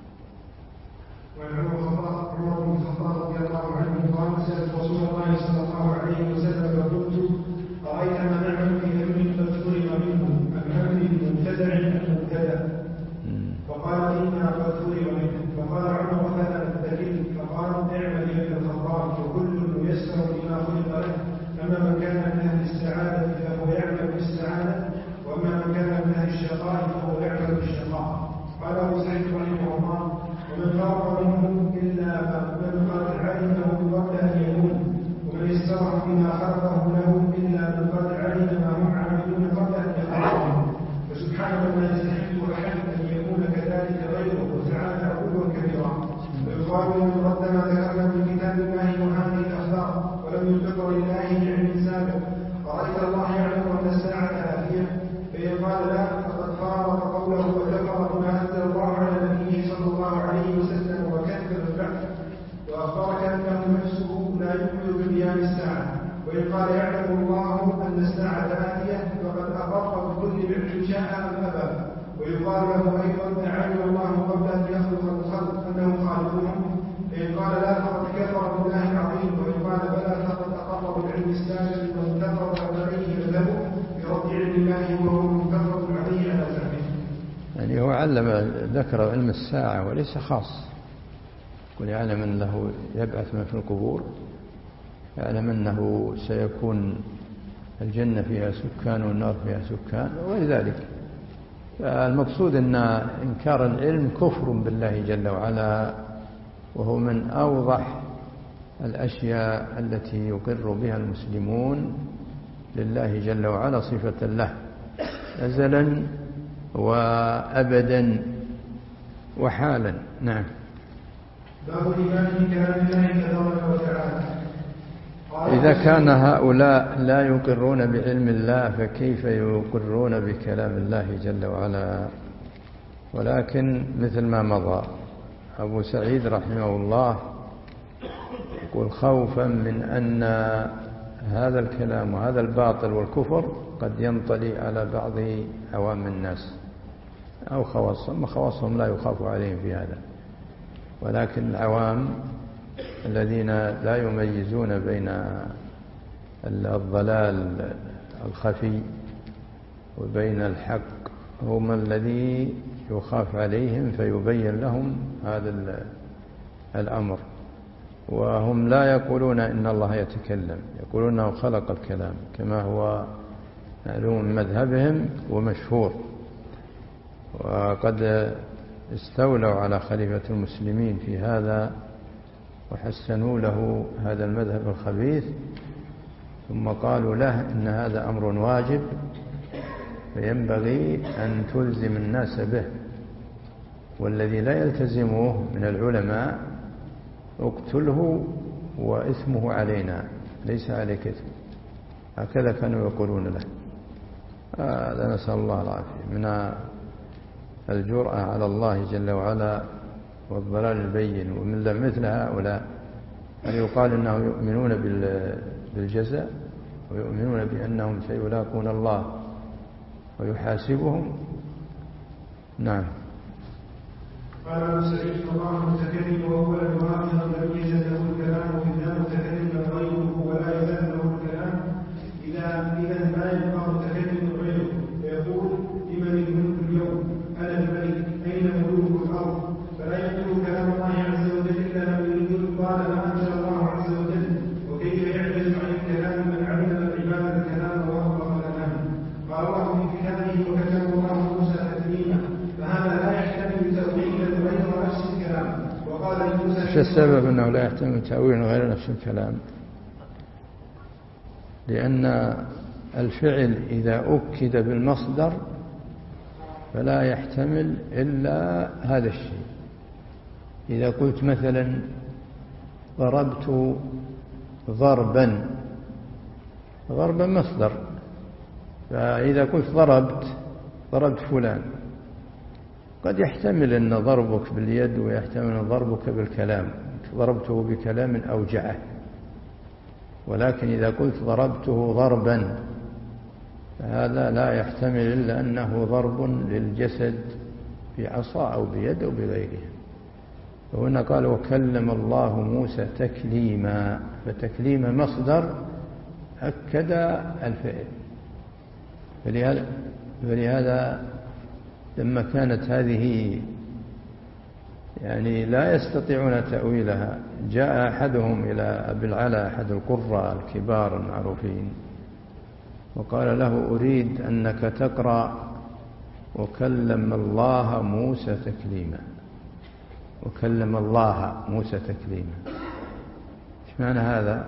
وعن عمر بن الخطاب رضي الله عنه قال: سألت رسول الله صلى الله عليه وسلم فقلت: أرأيت ما نعمل في أمر قد فرغ منه أم أمر مبتدع أم مبتدع؟ فقال: إنا قد فرغ منه. فقال عمر: فلا نبتدع. فقال: اعمل يا ابن الخطاب وكل ميسر لما خلق له، أما من كان من أهل السعادة فهو يعمل بالسعادة، وأما من كان من أهل الشقاء فهو يعمل بالشقاء. قال أبو سعيد رحمه الله: ومن فرغ منه إلا من قد علمه قبل أن يكون، ومن استرح بما خلقه له إلا من قد علم ما هم عاملون قبل أن يقرأهم. فسبحان من يستحق أحد أن يكون كذلك غيره، وتعالى علوا كبيرا. ويقال من رد ما ذكرنا من كتاب الله وهذه الأخبار ولم يذكر لله بعلم سابق: أرأيت الله يعلم أن الساعة آتية؟ فإن قال لا فقد فارق قوله وكفر بما أنزل الله على نبيه صلى الله عليه وسلم وكذب البعث، وأخبرك أنه نفسه لا يؤمن بقيام الساعة. وإن قال يعلم الله أن الساعة آتية فقد أقر بكل بعد شاء أم أبى. ويقال له أيضا: علم الله قبل أن يخلق الخلق أنه خالقهم. فإن قال لا فقد كفر بالله العظيم. وإن قال بلى فقد أقر بالعلم السابق وانتقض عليه مذهبه برد علم الله وهو منتقض عليه على زعمه. يعني هو علم ذكر علم الساعة وليس خاص، يقول يعلم أنه يبعث من في القبور، يعلم أنه سيكون الجنة فيها سكان والنار فيها سكان ولذلك. المقصود أن إنكار العلم كفر بالله جل وعلا، وهو من أوضح الأشياء التي يقر بها المسلمون لله جل وعلا صفة له أزلا وأبدا وحالا. نعم. باب الإيمان بكلام الله تبارك وتعالى. إذا كان هؤلاء لا يقرون بعلم الله فكيف يقرون بكلام الله جل وعلا؟ ولكن مثل ما مضى أبو سعيد رحمه الله يقول: خوفا من أن هذا الكلام وهذا الباطل والكفر قد ينطلي على بعض عوام الناس أو خواصهم. خواصهم لا يخاف عليهم في هذا، ولكن العوام الذين لا يميزون بين الضلال الخفي وبين الحق هم الذي يخاف عليهم فيبين لهم هذا الأمر. وهم لا يقولون إن الله يتكلم، يقولون أنه خلق الكلام كما هو معلوم من مذهبهم ومشهور. وقد استولوا على خليفة المسلمين في هذا وحسنوا له هذا المذهب الخبيث، ثم قالوا له إن هذا أمر واجب فينبغي أن تلزم الناس به، والذي لا يلتزمه من العلماء اقتله وإثمه علينا ليس عليك إثم. هكذا كانوا يقولون له. هذا نسأل الله العافية من الجرأة على الله جل وعلا والضلال البين. ومن مثل هؤلاء أن يقال أنهم يؤمنون بالجزاء ويؤمنون بأنهم سيلاقون الله ويحاسبهم. نعم. قال أبو سعيد: الله المتكلم وهو المؤمن الذي ليس له الكلام إلا متكلم غيره ولا يزال له الكلام إذا إذا ما يبقى متكلم غيره فيقول: لمن الملك اليوم؟ أنا الملك، أين ملوك الأرض؟ فلا يقول كلام الله عز وجل إلا من يريد قال ما أنزل الله عز وجل. وكيف يعجز عن الكلام من علم العباد الكلام وأطلق الأنام؟ قال الله في كتابه: وكتب الله موسى تكليما. فهذا لا يحتمل تأويلا غير نفس الكلام. وقال موسى: شو السبب أنه لا يحتمل تأويلا غير نفس الكلام؟ لأن الفعل إذا أكد بالمصدر فلا يحتمل إلا هذا الشيء. إذا قلت مثلا ضربت ضربا، ضربا مصدر، فإذا قلت ضربت ضربت فلان قد يحتمل أن ضربك باليد ويحتمل أن ضربك بالكلام، ضربته بكلام أوجعه. ولكن إذا قلت ضربته ضربا فهذا لا يحتمل إلا أنه ضرب للجسد بعصا أو بيد أو بغيرها. وهنا قال وكلم الله موسى تكليما، فتكليم مصدر أكد الفعل. فلهذا, فلهذا لما كانت هذه يعني لا يستطيعون تأويلها، جاء أحدهم إلى أبي العلا أحد القراء الكبار المعروفين وقال له أريد أنك تقرأ وكلم الله موسى تكليما، وكلم الله موسى تكليما. ايش معنى هذا؟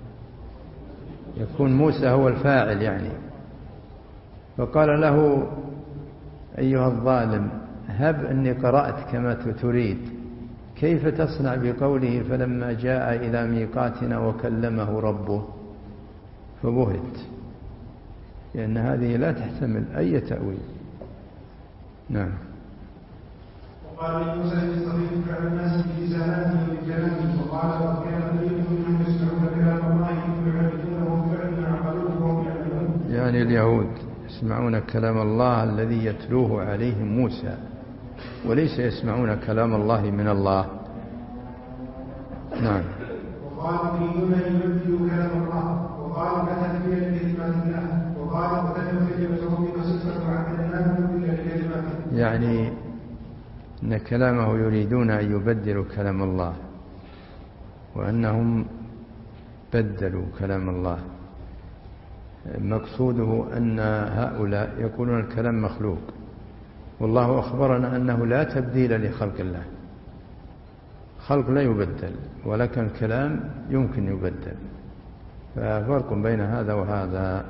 يكون موسى هو الفاعل يعني. فقال له أيها الظالم هب أني قرأت كما تريد، كيف تصنع بقوله فلما جاء إلى ميقاتنا وكلمه ربه؟ فبهت، لأن هذه لا تحتمل أي تأويل. نعم. وقال لموسى يستضيفك على الناس بلساناته وبكلامه، وقال وكان فريق منهم يسمعون كلام الله فيعرفونه فعلا عقلوه وهم يعلمون، يعني اليهود يسمعون كلام الله الذي يتلوه عليهم موسى، وليس يسمعون كلام الله من الله. نعم. وقالوا يريدون ان يبدلوا كلام الله، وقالوا لا تبديل لكلمات الله، وقالوا وتتم كلمه ربك صدقا وعدلناه نبدل لكلماته. يعني ان كلامه يريدون ان يبدلوا كلام الله، وانهم بدلوا كلام الله. مقصوده أن هؤلاء يقولون الكلام مخلوق، والله أخبرنا أنه لا تبديل لخلق الله، خلق لا يبدل، ولكن الكلام يمكن يبدل، ففرق بين هذا وهذا.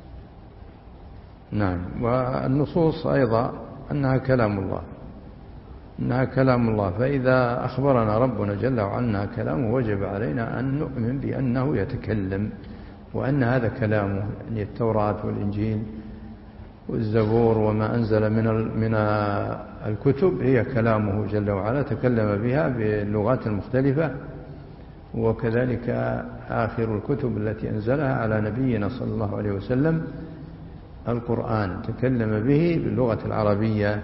نعم. والنصوص أيضا أنها كلام الله، أنها كلام الله، فإذا أخبرنا ربنا جل وعلا كلامه وجب علينا أن نؤمن بأنه يتكلم، وأن هذا كلامه، يعني التوراة والإنجيل والزبور وما أنزل من من الكتب هي كلامه جل وعلا، تكلم بها باللغات المختلفة. وكذلك آخر الكتب التي أنزلها على نبينا صلى الله عليه وسلم القرآن، تكلم به باللغة العربية،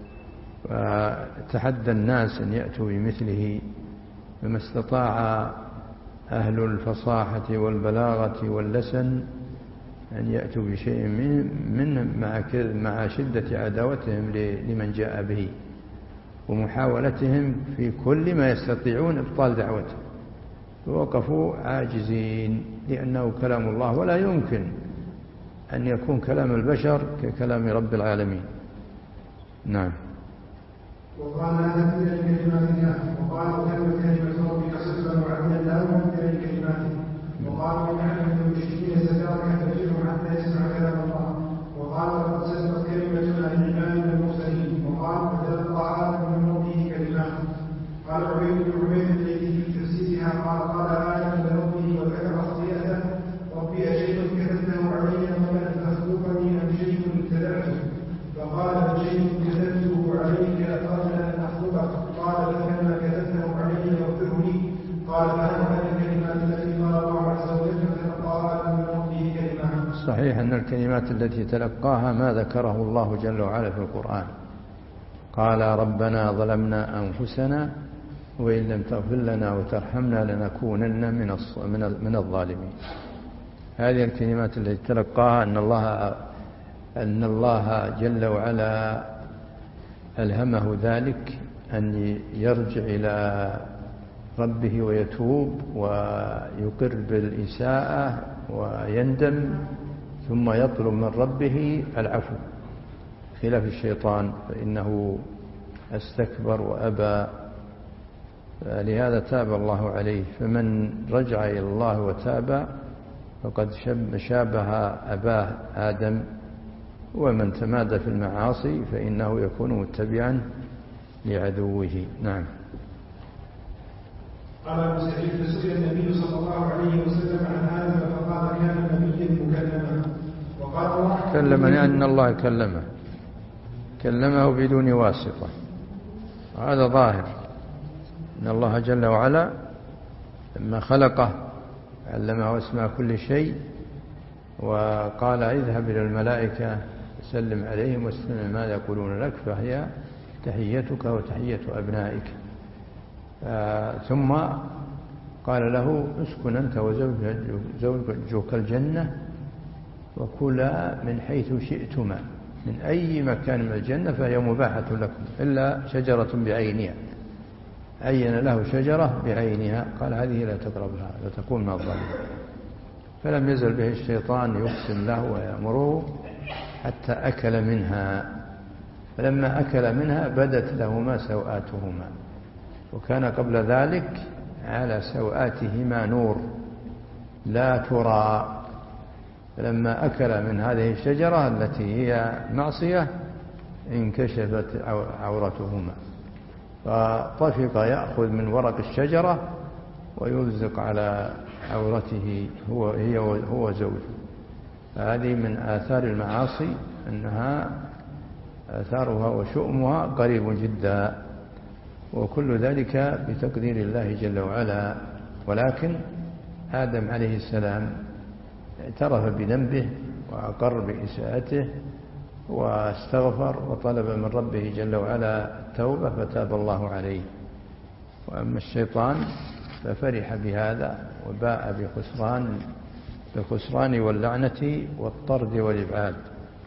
وتحدى الناس أن يأتوا بمثله، فما استطاع أهل الفصاحة والبلاغة واللسن أن يأتوا بشيء من مع مع شدة عداوتهم لمن جاء به، ومحاولتهم في كل ما يستطيعون إبطال دعوته، ووقفوا عاجزين، لأنه كلام الله، ولا يمكن أن يكون كلام البشر ككلام رب العالمين. نعم. وقال لا تبديل لكلمات الله، وقالوا كلمة كلمة ربك صدقا وعدلا لا مبدل لكلماته، وقالوا إن أحد من المشركين استجارك فأجره حتى يسمع كلام الله، وقالوا لقد سبقت كلمتنا للعباد من المرسلين، وقالوا فتلقى آدم من ربه كلمات. قال عبيد بن عبيد الذي في تفسيرها قال قال آدم لربه وذكر خطيئته ربي أشيء كتبته علي ولا تخلقني أم شيء ابتدعته، فقال شيء كتبته عليك قبل أن أخلقك، قال فكما كتبته علي واغفر لي، قال فأنا هذه الكلمات التي قال الله عز وجل فتلقاها آدم من ربه كلمات. صحيح أن الكلمات التي تلقاها ما ذكره الله جل وعلا في القرآن، قال ربنا ظلمنا أنفسنا وإن لم تغفر لنا وترحمنا لنكونن من من الظالمين. هذه الكلمات التي تلقاها أن الله أن الله جل وعلا ألهمه ذلك، أن يرجع إلى ربه ويتوب ويقر بالإساءة ويندم، ثم يطلب من ربه العفو، خلاف الشيطان فإنه استكبر وأبى، لهذا تاب الله عليه. فمن رجع إلى الله وتاب فقد شابه أباه آدم ومن تمادى في المعاصي فإنه يكون متبعا لعدوه. نعم. قال أبو سعيد فسئل النبي صلى الله عليه وسلم عن هذا فقال كان نبيا مكلما. وقال الله كلمني أن الله كلمه كلمه بدون واسطة، وهذا ظاهر أن الله جل وعلا لما خلقه علمه أسماء كل شيء وقال اذهب إلى الملائكة سلم عليهم واستمع ما يقولون لك فهي تحيتك وتحية أبنائك. آه ثم قال له اسكن أنت وزوجك الجنة وكلا من حيث شئتما من أي مكان من الجنة فهي مباحة لكم إلا شجرة بعينها. عين له شجرة بعينها قال هذه لا تقربها لا تكون من الظالمين. فلم يزل به الشيطان يقسم له ويأمره حتى أكل منها. فلما أكل منها بدت لهما سوآتهما وكان قبل ذلك على سوآتهما نور لا ترى. فلما أكل من هذه الشجرة التي هي معصية انكشفت عورتهما فطفق يأخذ من ورق الشجرة ويلزق على عورته هو هي هو زوجه. فهذه من آثار المعاصي أنها آثارها وشؤمها قريب جدا، وكل ذلك بتقدير الله جل وعلا. ولكن آدم عليه السلام اعترف بذنبه وأقر بإساءته واستغفر وطلب من ربه جل وعلا التوبة فتاب الله عليه. وأما الشيطان ففرح بهذا وباء بخسران بالخسران واللعنة والطرد والإبعاد.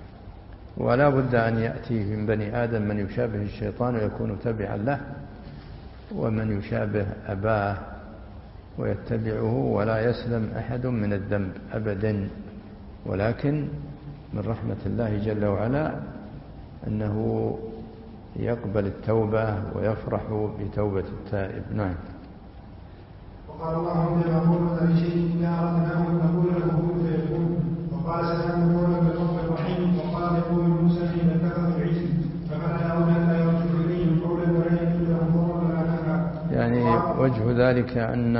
ولا بد أن يأتي من بني آدم من يشابه الشيطان ويكون تبعا له ومن يشابه أباه ويتبعه ولا يسلم أحد من الذنب أبدا. ولكن من رحمة الله جل وعلا أنه يقبل التوبة ويفرح بتوبة التائب. نعم. وقال الله إذا قلنا لشيء إذا أردناه أن نقول له كن فيكون. وقال سلام قولا بالرب الرحيم. وقال يقول موسى حين اتخذ العجل فقال يرون أن لا يرجع إليهم قولا ولا يجد لهم ضرا ولا نفعا. يعني وجه ذلك أن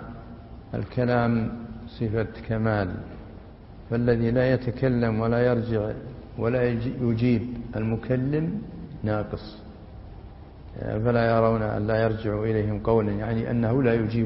الكلام صفة كمال، فالذي لا يتكلم ولا يرجع ولا يجيب المكلم ناقص. فلا يرون أن لا يرجع إليهم قولا يعني أنه لا يجيب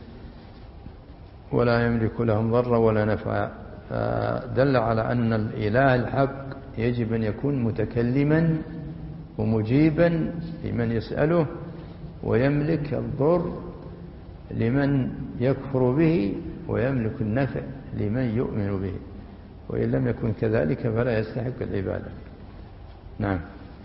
ولا يملك لهم ضرا ولا نفعا. فدل على أن الإله الحق يجب أن يكون متكلما ومجيبا لمن يسأله ويملك الضر لمن يكفر به ويملك النفع لمن يؤمن به، وإن لم يكن كذلك فلا يستحق العبادة. نعم.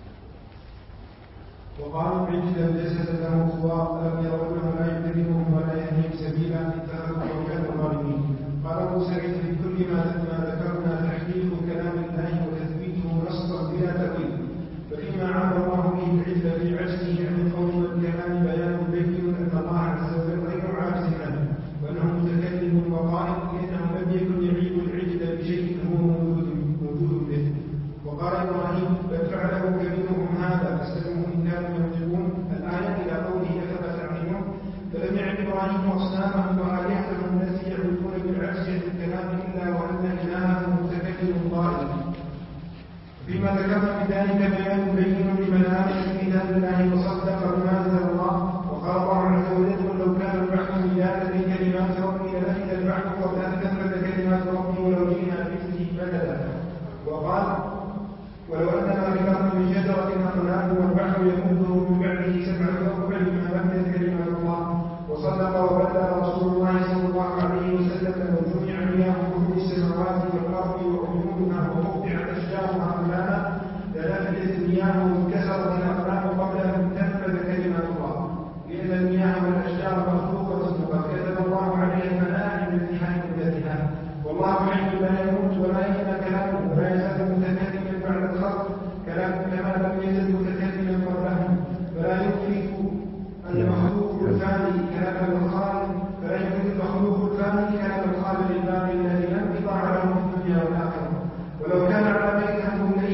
وقالوا عجلا ليس له خوار ألم يروا أنه لا يكلمهم ولا يهديهم سبيلا اتخذوا وكانوا ظالمين. قال أبو سعيد في كل ما ذكرنا تحريف كلام الله وتثبيته نصا بلا تأويل. ففيما عبر الله به العجل في عجزه عن القول والكلام بيان بين أن الله عز وجل غير عاجز عنه وأنه متكلم وقائل لأنه لم يكن يعيب العجل بشيء هو موجود به. وقال إبراهيم بل فعله كبيرهم هذا فاسألوه إن كانوا ينطقون. الآية إلى قوله أفلا تعقلون. فلم يعد إبراهيم أصنامهم وآلهتهم التي يعبدون بالعجز عن الكلام إلا وأن إلههم متكلم قائل. فيما ذكرنا بذلك بيان بين لمن آمن بكتاب الله وصدق بما أنزل الله. وقال الله عز وجل لو كان البحث مدادا لكلمات ربي لنفد البحث قبل أن تنفذ كلمات ربي ولو جئنا بمثله مددا. وقال ولو أننا خلقنا من شجرة أقلام والبحر يمده من بعده سبعة أربع ما نفذت كلمات الله. وصدق وبلغ رسول الله صلى الله عليه وسلم لو جمع مياه كل السماوات والأرض وعيونها وقطعت أشجارها أقلاما لنفدت المياه وانكسرت الأقلام قبل أن تنفذ كلمات الله، لأن المياه والأشجار مخلوقة وقد كتب الله عليها المناعم من انتهاء مدتها. والله حي لا يموت ولا يفنى كلامه ولا يزال متكلما بعد الخلق كلام كما لم يزل متكلما قبلهم. فلا يدرك المخلوق الفاني كلام الخالق فلا يدرك المخلوق الفاني كلام الخالق الباقي الذي لا انقطاع له في الدنيا والآخرة. ولو كان على بينهم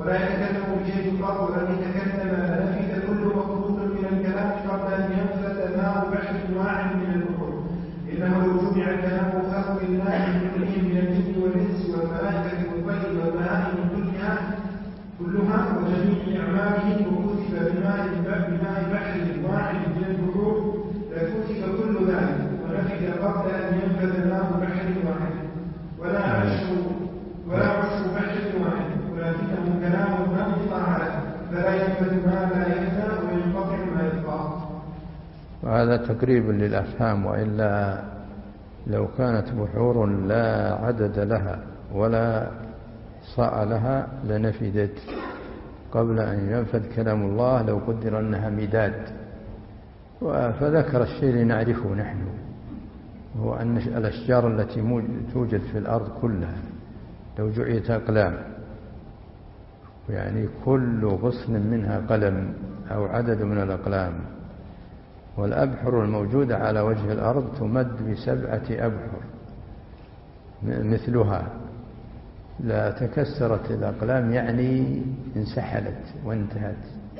ولا يتكلم بشيء قط ولم يتكلم فنفذ كل مخلوق من الكلام قبل أن ينفذ ماء بحر واحد من البحور. إنه لو جمع كلام خلق الله كلهم من الجن والإنس والملائكة والطير والبهائم كلها كلها وجميع أعمالهم وكتب بماء بماء بحر واحد من البحور لكتب كل ذلك ونفذ قبل أن ينفذ ماء بحر واحد ولا عش ولا عش بحر واحد ولكنه كلام ما يطلع عليه فلا ينفذ ما لا يفنى وينقطع ما يطلع. وهذا تقريب للأفهام، وإلا لو كانت بحور لا عدد لها ولا صاع لها لنفدت قبل أن ينفذ كلام الله لو قدر أنها مداد. فذكر الشيء لنعرفه نحن، هو أن الأشجار التي توجد في الأرض كلها لو جعلت أقلام، يعني كل غصن منها قلم أو عدد من الأقلام، والأبحر الموجودة على وجه الأرض تمد بسبعة أبحر مثلها لا تكسرت الأقلام، يعني انسحلت وانتهت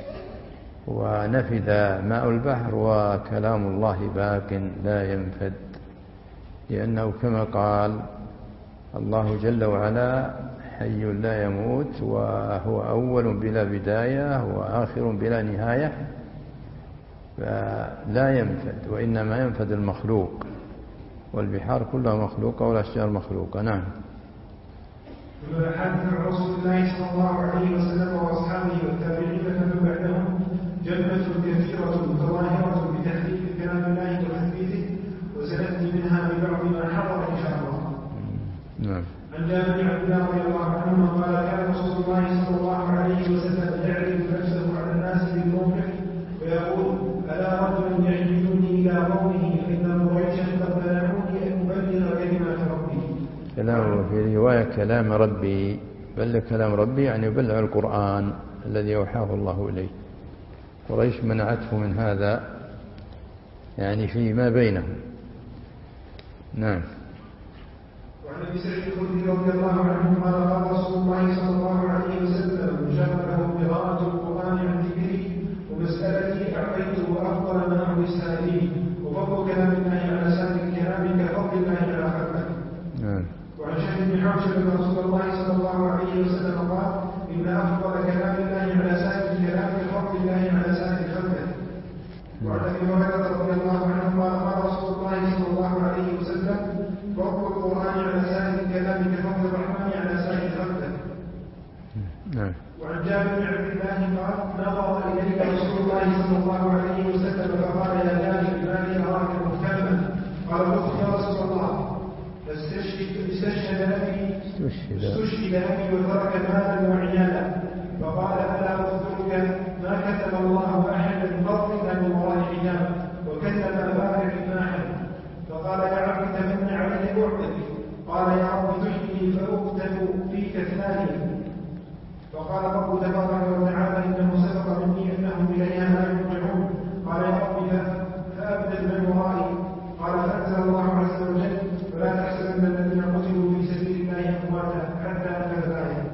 ونفذ ماء البحر وكلام الله باق لا ينفد، لأنه كما قال الله جل وعلا حي لا يموت وهو أول بلا بداية وآخر بلا نهاية، فلا ينفد وإنما ينفد المخلوق، والبحار كلها مخلوقة والأشجار مخلوقة. نعم. ثم حدث رسول الله صلى الله عليه وسلم وأصحابه والتابعين فمن بعدهم جنة كثيرة متظاهرة بتحريف كلام الله وتثبيته، وسنأتي منها ببعض ما حضر إن شاء الله. نعم. عن جابر بن عبد الله رضي الله عنهما قال كان رسول الله صلى الله عليه وسلم يعرف نفسه على الناس بالموقف ويقول ألا رجل يحملني إلى قومه فإن قريشا قد منعوني أن أبلغ كلمات ربي. كلام في رواية كلام ربي، بل كلام ربي يعني يبلغ القرآن الذي أوحاه الله إليه. قريش منعته من هذا يعني فيما بينهم. نعم. وعن ابي سعيد الخدري رضي الله عنه قال قال رسول الله صلى الله عليه وسلم شغله قراءة القرآن عن ذكري ومسألتي أعطيته أفضل ما أعطي السائلين، وفضل كلام الله على سائر الكلام كفضل الله على خلقه. نعم. وعن شهر بن حوشب أن رسول الله صلى الله عليه وسلم قال إن أفضل كلام الله على سائر الكلام كفضل الله على سائر خلقه. وعن ابي هريرة رضي الله عنه قال قال رسول الله صلى الله عليه وسلم فضل القرآن على سائر الكلام كفضل الرحمن على سائر خلقه. نعم. وعن جابر بن عبد الله قال نظر إليك رسول الله صلى الله عليه وسلم فقال يا جابر ما لي أراك مهتما؟ قال قلت يا رسول الله استشهد أبي استشهد أبي وترك مالا وعيالا، فقال ألا أخبرك ما كتب الله أحدا قط إلا من وراء حجاب وكتب أباك في أحد. فقال يا عبد تمنى علي أعطك. قال يا رب تحيي فأقتل فيك اثنان. فقال رب تبارك وتعالى إنه سبق مني أنهم إليها لا يرجعون. قال يا رب فأبدل من ورائي. قال فأنزل الله عز وجل ولا تحسبن الذين قتلوا في سبيل الله أمواتا حتى أنزل الآية.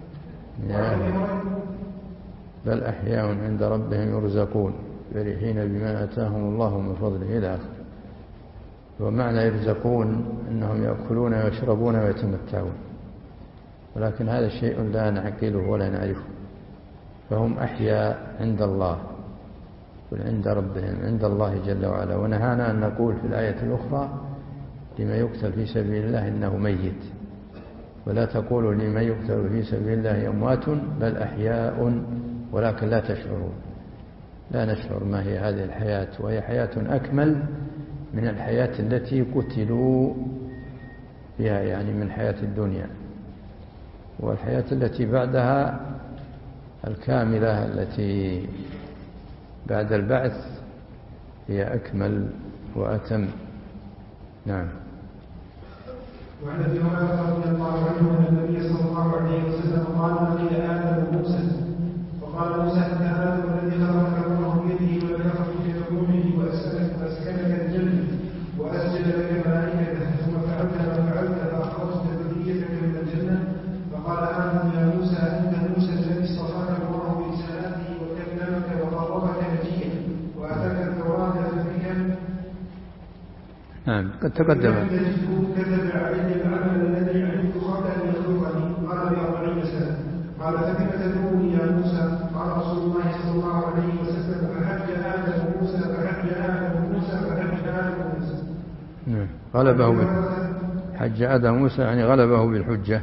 بل أحياء عند ربهم يرزقون فرحين بما آتاهم الله من فضله إلى آخره. ومعنى يرزقون أنهم يأكلون ويشربون ويتمتعون، ولكن هذا شيء لا نعقله ولا نعرفه، فهم أحياء عند الله وعند ربهم عند الله جل وعلا. ونهانا أن نقول في الآية الأخرى لمن يقتل في سبيل الله إنه ميت، ولا تقولوا لمن يقتل في سبيل الله أموات بل أحياء ولكن لا تشعرون. لا نشعر ما هي هذه الحياة، وهي حياة أكمل من الحياة التي قتلوا فيها، يعني من حياة الدنيا. والحياة التي بعدها الكاملة التي بعد البعث هي أكمل وأتم. نعم. وعن ابي هريره رضي الله عنه ان النبي صلى الله عليه وسلم قال لقي ادم موسى فقال موسى انت ادم الذي خلقك الله بيده ونفخ في روحه واسكنك الجنه واسجد لك ملائكته ثم فعلت ما فعلت فاخرجت ذريتك من الجنه. فقال ادم يا موسى انت موسى الذي قد تقدم. كتب علي العمل الذي عملت قبل أن يخلقني قال بأربعين سنة. قال فكم تدعوني يا موسى؟ قال رسول الله صلى الله عليه وسلم فحج آدم موسى فحج آدم موسى فحج آدم موسى. غلبه حج آدم موسى يعني غلبه بالحجة.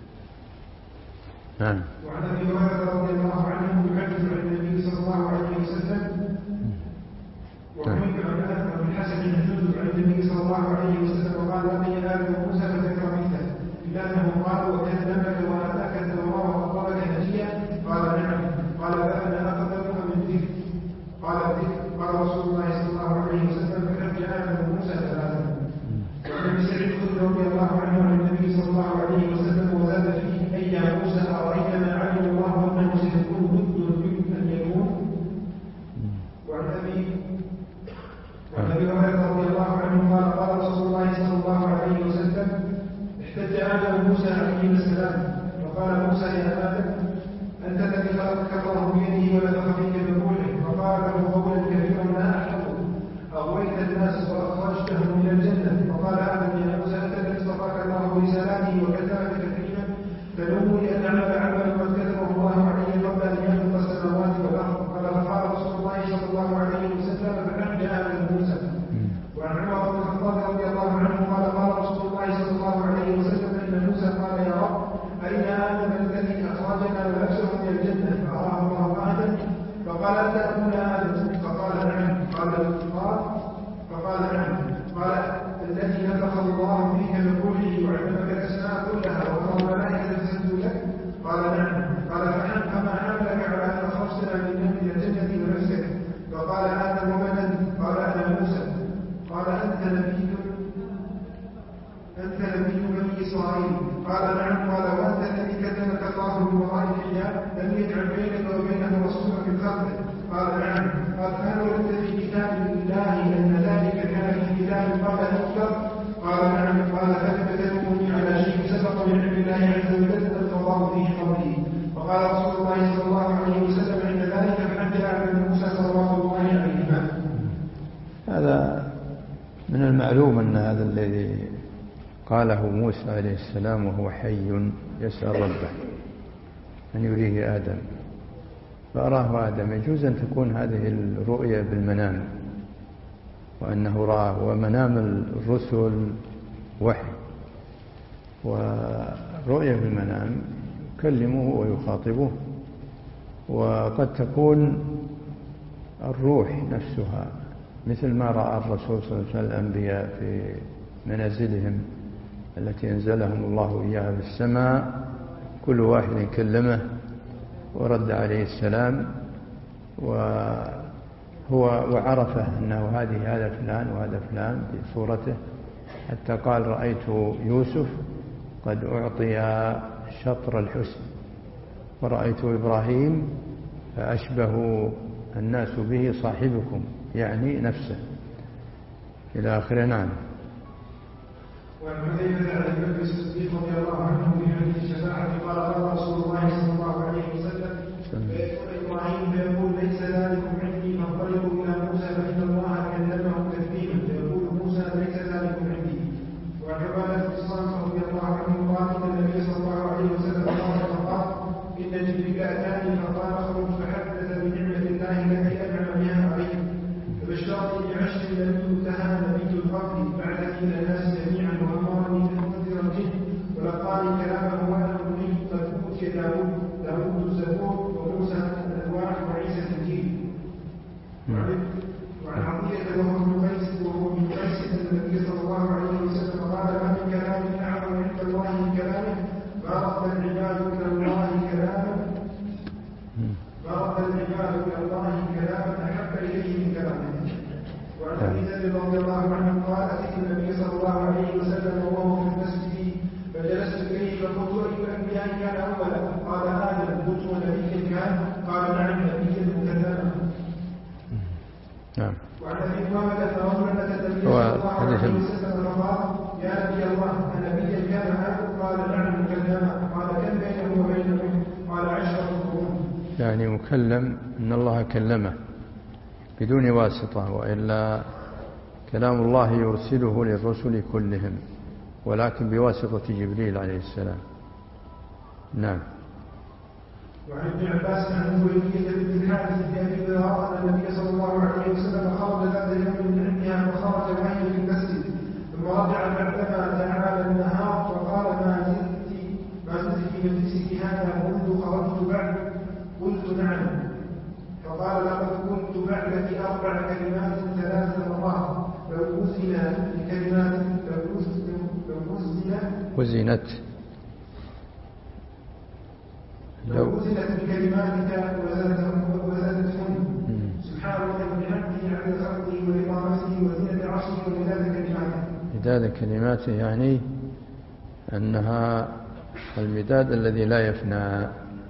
نعم. وعن أبي هريرة رضي الله عنه يحدث عن النبي صلى الله عليه وسلم وعن أبي الحسن يحدث عن النبي صلى الله عليه وسلم قال لقي آدم موسى فذكر مثله إلا أنه قال وكلمك وآتاك التوراة وأخبرك هديا قال نعم. قال فأنا أقدمها من ذكر قال الذكر قال رسول الله صلى الله عليه وسلم فحج آدم موسى ثلاثا. وعن ابي سعيد الخدري رضي الله عنه عن النبي صلى الله عليه وسلم وزاد فيه أي يا موسى أرأيت ما علم الله أنه سيكون ضد يمكن أن يكون. وعن أبي وعن أبي هريرة رضي الله عنه قال قال رسول الله صلى الله عليه وسلم احتج آدم موسى عليه السلام وقال موسى يا آدم أنت الذي خلقك الله بيده ونفخ فيك من روحه وقال له قولا كبيرا لا أحفظه أغويت الناس وأخرجتهم من الجنة وقال آدم يا موسى أنت الذي اصطفاك الله برسالاته وكلمك تكريما فنوي أن أعمل عملا قد كتبه الله علي قبل أن يخلق السماوات والأرض. قال فقال رسول الله صلى الله عليه وسلم فحج آدم موسى. وعن عمر بن الخطاب رضي الله عنه قال قال رسول الله صلى الله عليه وسلم إن موسى قال يا رب أين آدم الذي أخرجنا ونفسه من الجنة؟ فأراه الله آدم فقال أنت أكون آدم؟ فقال نعم. قال قال فقال نعم. قال الذي نفخ الله فيك من روحه وعلمك الأسماء كلها وأمر الملائكة تسجد لك؟ قال نعم. قال فما حملك على أن أخرجتنا من الجنة ونفسك؟ فقال آدم ومن أنت؟ قال أنا موسى. قال أنت نبي أنت نبي بني إسرائيل؟ قال نعم. قال وأنت الذي كلمك الله بوراء الحجاب لم يجعل بينك وبينه رسولا من خلقه؟ قال نعم. قال هل وجدت في كتاب الله أن ذلك كان في كتاب قبل أن يخلق؟ قال نعم. قال فلم تلومني على شيء سبق من علم الله عز وجل القضاء فيه قبلي. وقال رسول الله صلى الله عليه وسلم عند ذلك فحج آدم موسى صلوات الله عليهما. هذا من المعلوم أن هذا الذي قاله موسى عليه السلام وهو حي يسأل ربه أن يريه آدم فأراه آدم. يجوز أن تكون هذه الرؤية بالمنام وأنه رآه، ومنام الرسل وحي، ورؤية بالمنام يكلمه ويخاطبه. وقد تكون الروح نفسها مثل ما رأى الرسول صلى الله عليه وسلم الأنبياء في منازلهم التي أنزلهم الله إياها بالسماء، كل واحد كلمه ورد عليه السلام وهو وعرفه أنه هذه هذا فلان وهذا فلان في صورته، حتى قال رأيت يوسف قد أعطي شطر الحسن ورأيت إبراهيم فأشبه الناس به صاحبكم يعني نفسه إلى آخره. نعم. وعن حذيفة عن ابي بكر الصديق رضي الله عنه في حديث الشفاعة قال قال رسول الله صلى الله عليه وسلم فيدخل إبراهيم فيقول ليس ذلكم عندي فانطلقوا إلى موسى فإن الله كلمه تكليما فيقول موسى ليس ذلكم عندي. وعن عبادة بن الصامت رضي الله عنه قال إن النبي صلى الله عليه وسلم قال إن جبريل أتاني فقال اخرج فحدث بنعمة الله التي أنعم بها عليه فبشرني بعشر لم يؤتها نبي القبر بعثني إلى الناس جميعا وأمرني بمنذر الجن ولقاني كلامه وأنا أريد قد أوتي داود داود الزبور وموسى الألواح وعيسى الإنجيل. وعن عطية وهو من قيس وهو من قيس النبي صلى الله عليه وسلم قال ما من كلام أعظم عند الله من كلامه ما رد العباد إلى الله كلاما ما رد العباد إلى الله كلاما أحب إليه من كلامه. وعن ابي ذر رضي الله عنه قال اتيت النبي صلى الله عليه وسلم وهو في المسجد فجلست اليه فقلت اي الانبياء كان اولا؟ قال ادم. قلت ونبي كان؟ قال نعم نبيا مكلما. نعم. وعن ابي محمد فرجلا اتى النبي صلى الله عليه وسلم فقال يا نبي الله انبيا كان ادم؟ قال نعم مكلما. قال كم بينه وبينه؟ قال عشره قرون. يعني مكلم ان الله كلمه بدون واسطة، وإلا كلام الله يرسله للرسل كلهم، ولكن بواسطة جبريل عليه السلام. نعم. وعن ابن عباس عنه ولية بن الحارث في أبي هريرة أن النبي صلى الله عليه وسلم خرج ذات يوم من عندها فخرج الوحي في المسجد ثم رجع بعدما تعالى النهار فقال ما زلت ما زلت في مجلسك هذا منذ خرجت بعد؟ قلت نعم. فقال لقد قلت بعدك أربع كلمات ثلاث مرات لو وزن بكلمات لو وزن وزنت لو وزنت بكلماتك وزادتهن سبحان الله وبحمده عدد خلقه ورضا نفسه وزنة عرشه ومداد كلماته. مداد كلماته يعني أنها المداد الذي لا يفنى،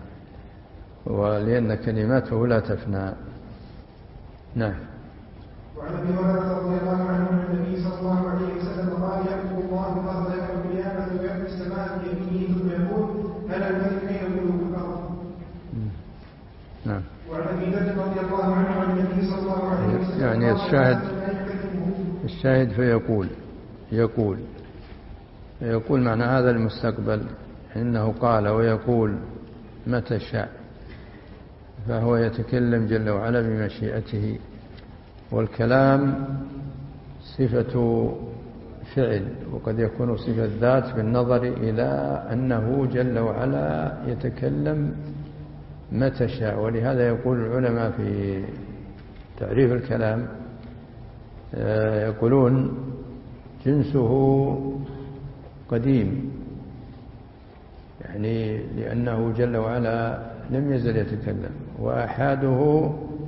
ولأن كلماته لا تفنى. نعم. وعن ابي هريره رضي الله عنه عن النبي صلى الله عليه وسلم قال يقول الله الارض يوم القيامه وياتي السماء بيمينه ثم يقول انا الملك يقول بالارض. نعم. وعن ابي ذر رضي الله عنه عن النبي صلى الله عليه وسلم يعني الشاهد الشاهد فيقول يقول يقول معنى هذا المستقبل، إنه قال ويقول متى شاء، فهو يتكلم جل وعلا بمشيئته. والكلام صفة فعل، وقد يكون صفة ذات بالنظر إلى أنه جل وعلا يتكلم متى شاء. ولهذا يقول العلماء في تعريف الكلام يقولون جنسه قديم، يعني لأنه جل وعلا لم يزل يتكلم، وآحاده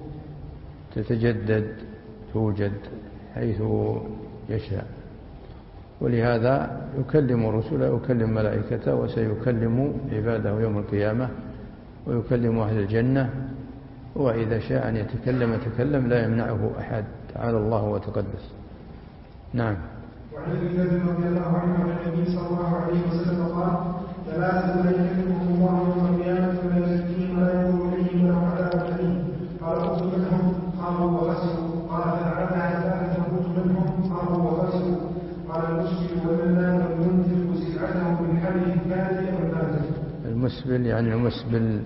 تتجدد توجد حيث يشاء. ولهذا يكلم رسله ويكلم ملائكته وسيكلم عباده يوم القيامة ويكلم أهل الجنة، وإذا شاء أن يتكلم تكلم لا يمنعه أحد، تعالى الله وتقدس. نعم. وعن ابي ذر رضي الله عنه عن النبي صلى الله عليه وسلم قال ثلاثة لا يكلمهم الله يوم القيامة ولا يزكيهم ولا ينظر إليهم ولهم عذاب أليم. قال قلت منهم؟ قالوا وغسلوا. قال فلعلها ثالثة قلت منهم؟ قالوا وغسلوا. قال المسبل والمنان والمنزل سلعته بالحل الكاذب والنازل. المسبل يعني المسبل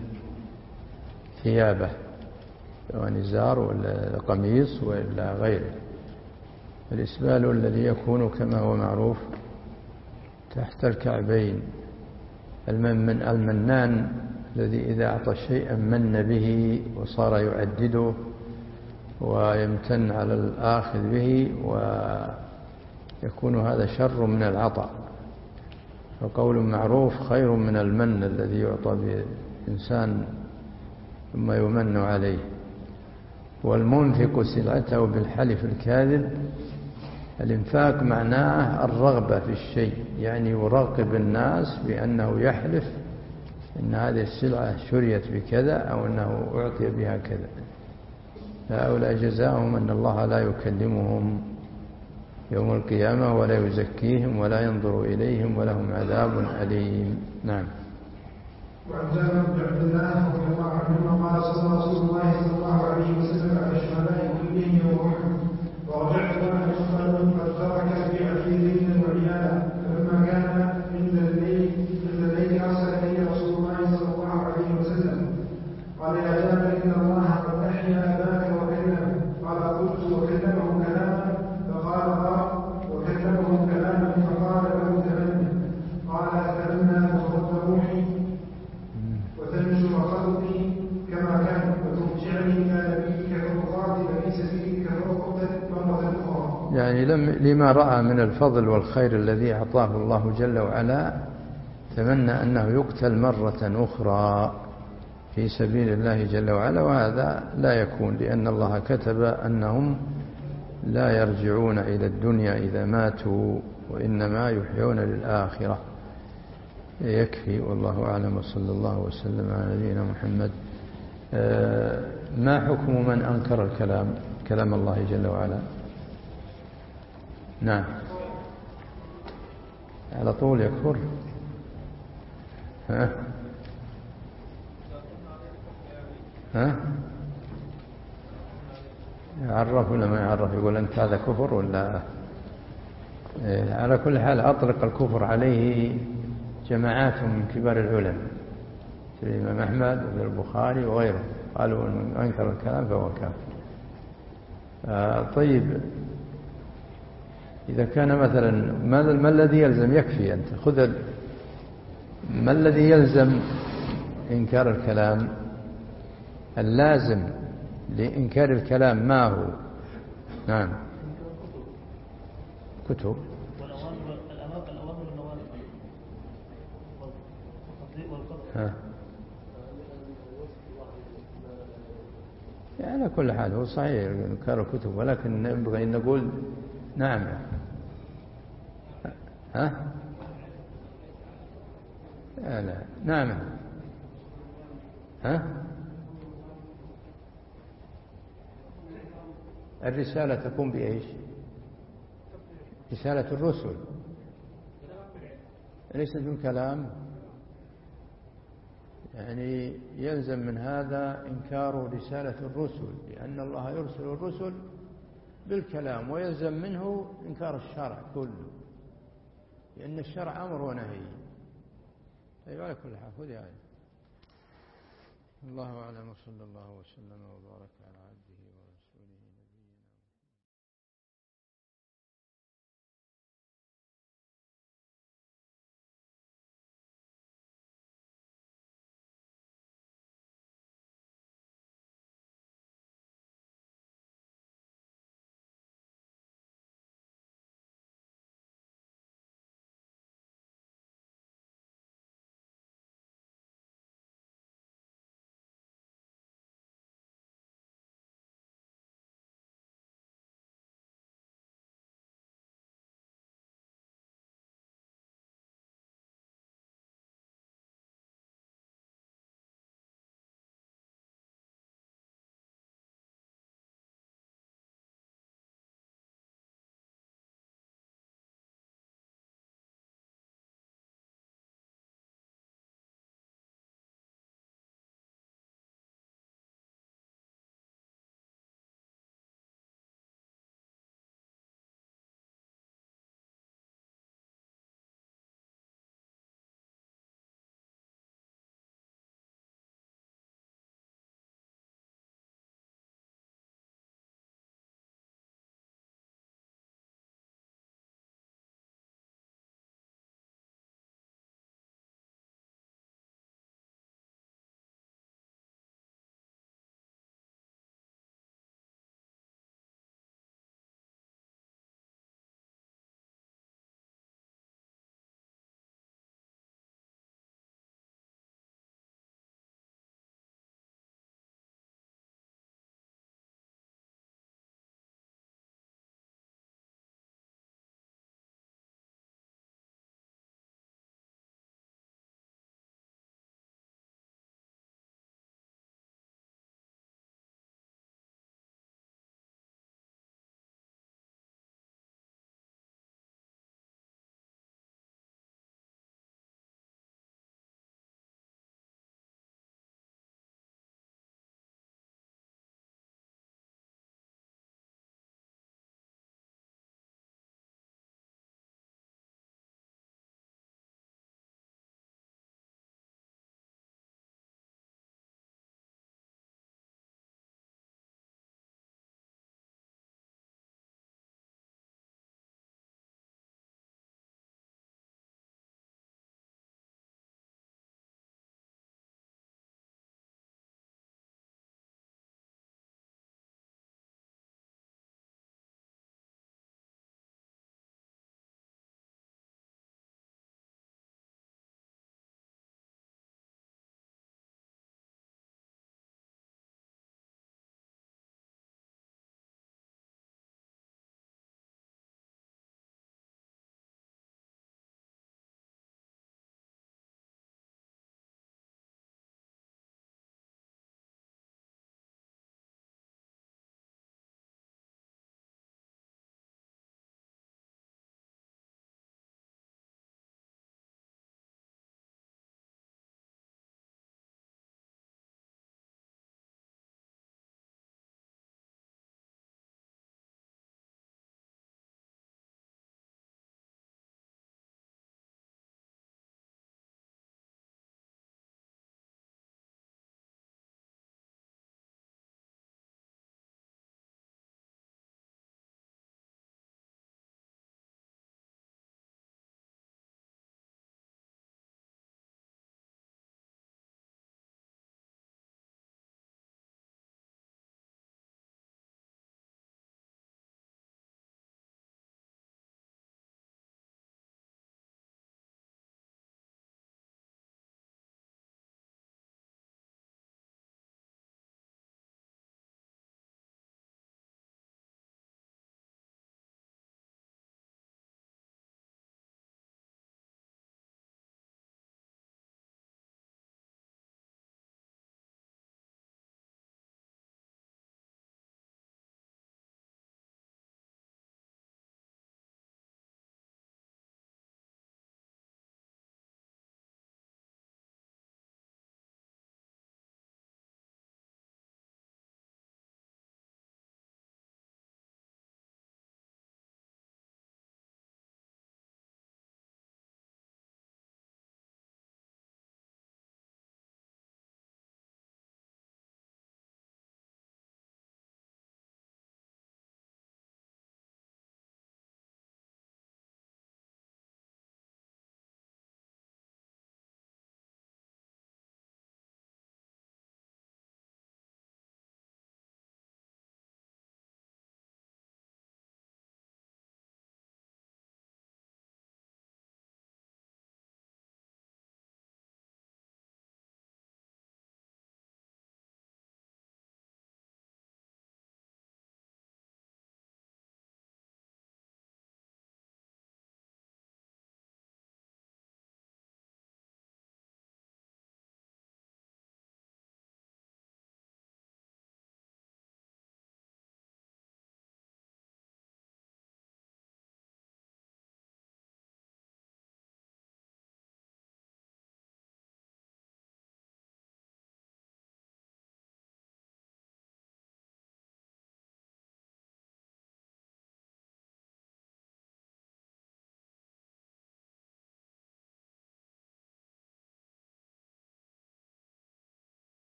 ثيابه، سواء إزار ولا قميص ولا غيره. الإسبال الذي يكون كما هو معروف تحت الكعبين. المن المنان الذي إذا أعطى شيئا من به وصار يعدده ويمتن على الآخذ به، ويكون هذا شر من العطاء. فقول معروف خير من المن الذي يعطى بإنسان ثم يمن عليه. والمنفق سلعته بالحلف الكاذب، الإنفاق معناه الرغبة في الشيء، يعني يرغب الناس بأنه يحلف إن هذه السلعة شريت بكذا أو أنه أعطي بها كذا. فهؤلاء جزاؤهم أن الله لا يكلمهم يوم القيامة ولا يزكيهم ولا ينظر إليهم ولهم عذاب أليم. نعم. وعن جابر بن عبد الله رضي الله عنهما قال صلى رسول الله صلى الله عليه وسلم على الشهداء كلهم يوم أحد ورجعت وانا مصطلح قد ترك في عشرين وعيالا، فلما كان من الليل من الليل ارسل الي رسول الله صلى الله عليه وسلم قال يا جابر ان الله قد احيا اباك وكلمه. قال قلت وكلمه كلاما؟ فقال قال وكلمه كلاما فقال له تمنى. قال اتمنى ان ترد روحي وتنشر خلقي كما كان وترجعني الى نبيك فاخاطب في سبيلك مرة أخرى. يعني لما رأى من الفضل والخير الذي أعطاه الله جل وعلا تمنى أنه يقتل مرة أخرى في سبيل الله جل وعلا، وهذا لا يكون، لأن الله كتب أنهم لا يرجعون إلى الدنيا إذا ماتوا، وإنما يحيون للآخرة. يكفي، والله أعلم، وصلى الله وسلم على نبينا محمد. ما حكم من أنكر الكلام كلام الله جل وعلا؟ نعم، على طول يكفر. ها ها يعرف ولا ما يعرف، يقول أنت هذا كفر ولا؟ على كل حال أطلق الكفر عليه جماعات من كبار العلماء مثل الإمام أحمد وابن البخاري وغيره، قالوا من أنكر الكلام فهو كافر. آه طيب، إذا كان مثلا ما الذي يلزم؟ يكفي أنت خذ ما الذي يلزم إنكار الكلام. اللازم لإنكار الكلام ما هو؟ نعم، كتب الأوامر والنواهي ها. يعني على كل حال هو صحيح إنكار الكتب، ولكن ينبغي أن نقول نعم. ها؟ لا لا نعم. ها؟ الرسالة تكون بإيش؟ رسالة الرسل ليست بالكلام. يعني يلزم من هذا إنكار رسالة الرسل، لأن الله يرسل الرسل بالكلام، ويلزم منه إنكار الشرع كله، لأن الشرع أمر ونهي. طيب على كل حال خذ آية. الله أعلم، وصلى الله وسلم وبارك على عبده.